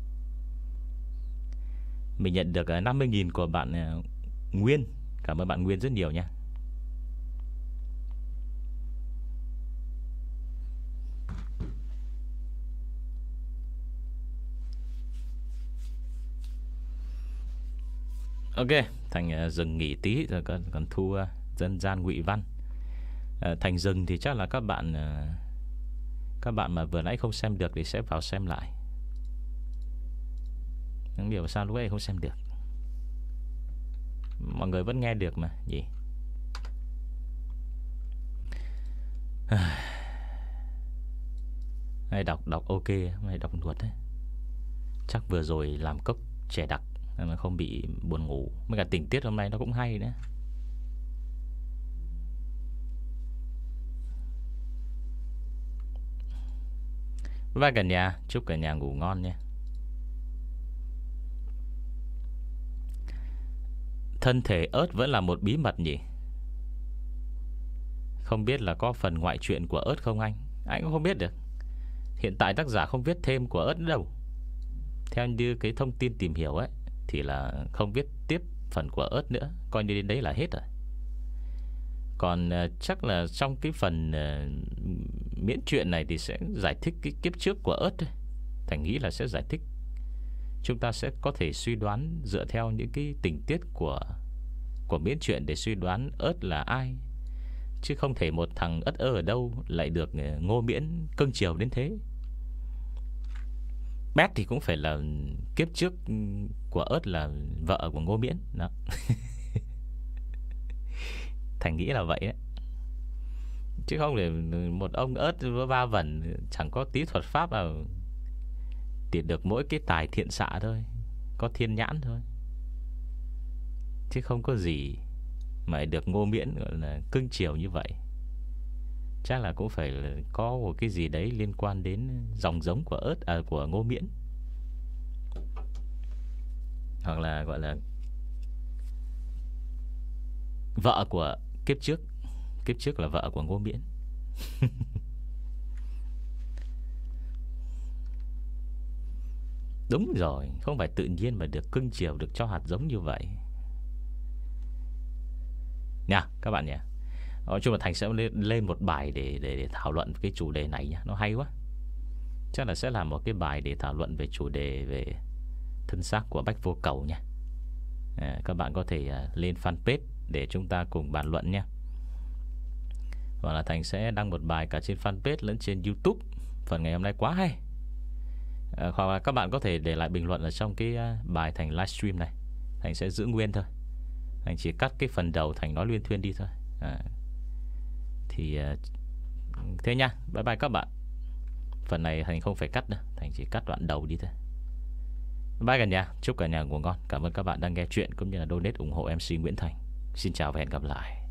Mình nhận được năm mươi nghìn của bạn Nguyên. Cảm ơn bạn Nguyên rất nhiều nha. Ok, Thành dừng nghỉ tí rồi còn, còn thu uh, dân gian ngụy văn. uh, Thành dừng thì chắc là các bạn uh, các bạn mà vừa nãy không xem được thì sẽ vào xem lại. Không hiểu sao lúc ấy không xem được. Mọi người vẫn nghe được mà nhỉ. Hay đọc đọc ok, hay đọc nuột đấy. Chắc vừa rồi làm cốc chè đặc mà không bị buồn ngủ. Mấy cả tình tiết hôm nay nó cũng hay nữa. Bye cả nhà. Chúc cả nhà ngủ ngon nha. Thân thể ớt vẫn là một bí mật nhỉ. Không biết là có phần ngoại truyện của ớt không anh? Anh cũng không biết được. Hiện tại tác giả không viết thêm của ớt nữa đâu. Theo như cái thông tin tìm hiểu ấy, thì là không viết tiếp phần của ớt nữa. Coi như đến đấy là hết rồi. Còn uh, chắc là trong cái phần uh, miễn truyện này thì sẽ giải thích cái kiếp trước của ớt thôi. Thành nghĩ là sẽ giải thích. Chúng ta sẽ có thể suy đoán dựa theo những cái tình tiết của của miễn truyện để suy đoán ớt là ai. Chứ không thể một thằng ất ơ ở đâu lại được Ngô Miễn cưng chiều đến thế. Bét thì cũng phải là kiếp trước của ớt là vợ của Ngô Miễn đó. Thành nghĩ là vậy đấy. Chứ không để một ông ớt va vẩn chẳng có tí thuật pháp nào, chỉ được mỗi cái tài thiện xạ thôi, có thiên nhãn thôi, chứ không có gì mà được Ngô Miễn gọi là cưng chiều như vậy. Chắc là cũng phải là có một cái gì đấy liên quan đến dòng giống của ớt à, của Ngô Miễn, hoặc là gọi là vợ của kiếp trước. Kiếp trước là vợ của Ngô Miễn. Đúng rồi, không phải tự nhiên mà được cưng chiều, được cho hạt giống như vậy nha các bạn nhỉ. Nói chung là Thành sẽ lên một bài để, để, để thảo luận cái chủ đề này nha. Nó hay quá. Chắc là sẽ làm một cái bài để thảo luận về chủ đề về thân xác của Bách Vô Cầu nha. à, Các bạn có thể à, lên fanpage để chúng ta cùng bàn luận nha. Hoặc là Thành sẽ đăng một bài cả trên fanpage lẫn trên YouTube. Phần ngày hôm nay quá hay. à, Hoặc là các bạn có thể để lại bình luận ở trong cái bài Thành livestream này. Thành sẽ giữ nguyên thôi. Thành chỉ cắt cái phần đầu Thành nói luyên thuyên đi thôi. à, Thì uh, thế nha. Bye bye các bạn. Phần này Thành không phải cắt đâu, Thành chỉ cắt đoạn đầu đi thôi. Bye cả nhà. Chúc cả nhà ngủ ngon. Cảm ơn các bạn đang nghe chuyện cũng như là donate ủng hộ em xê Nguyễn Thành. Xin chào và hẹn gặp lại.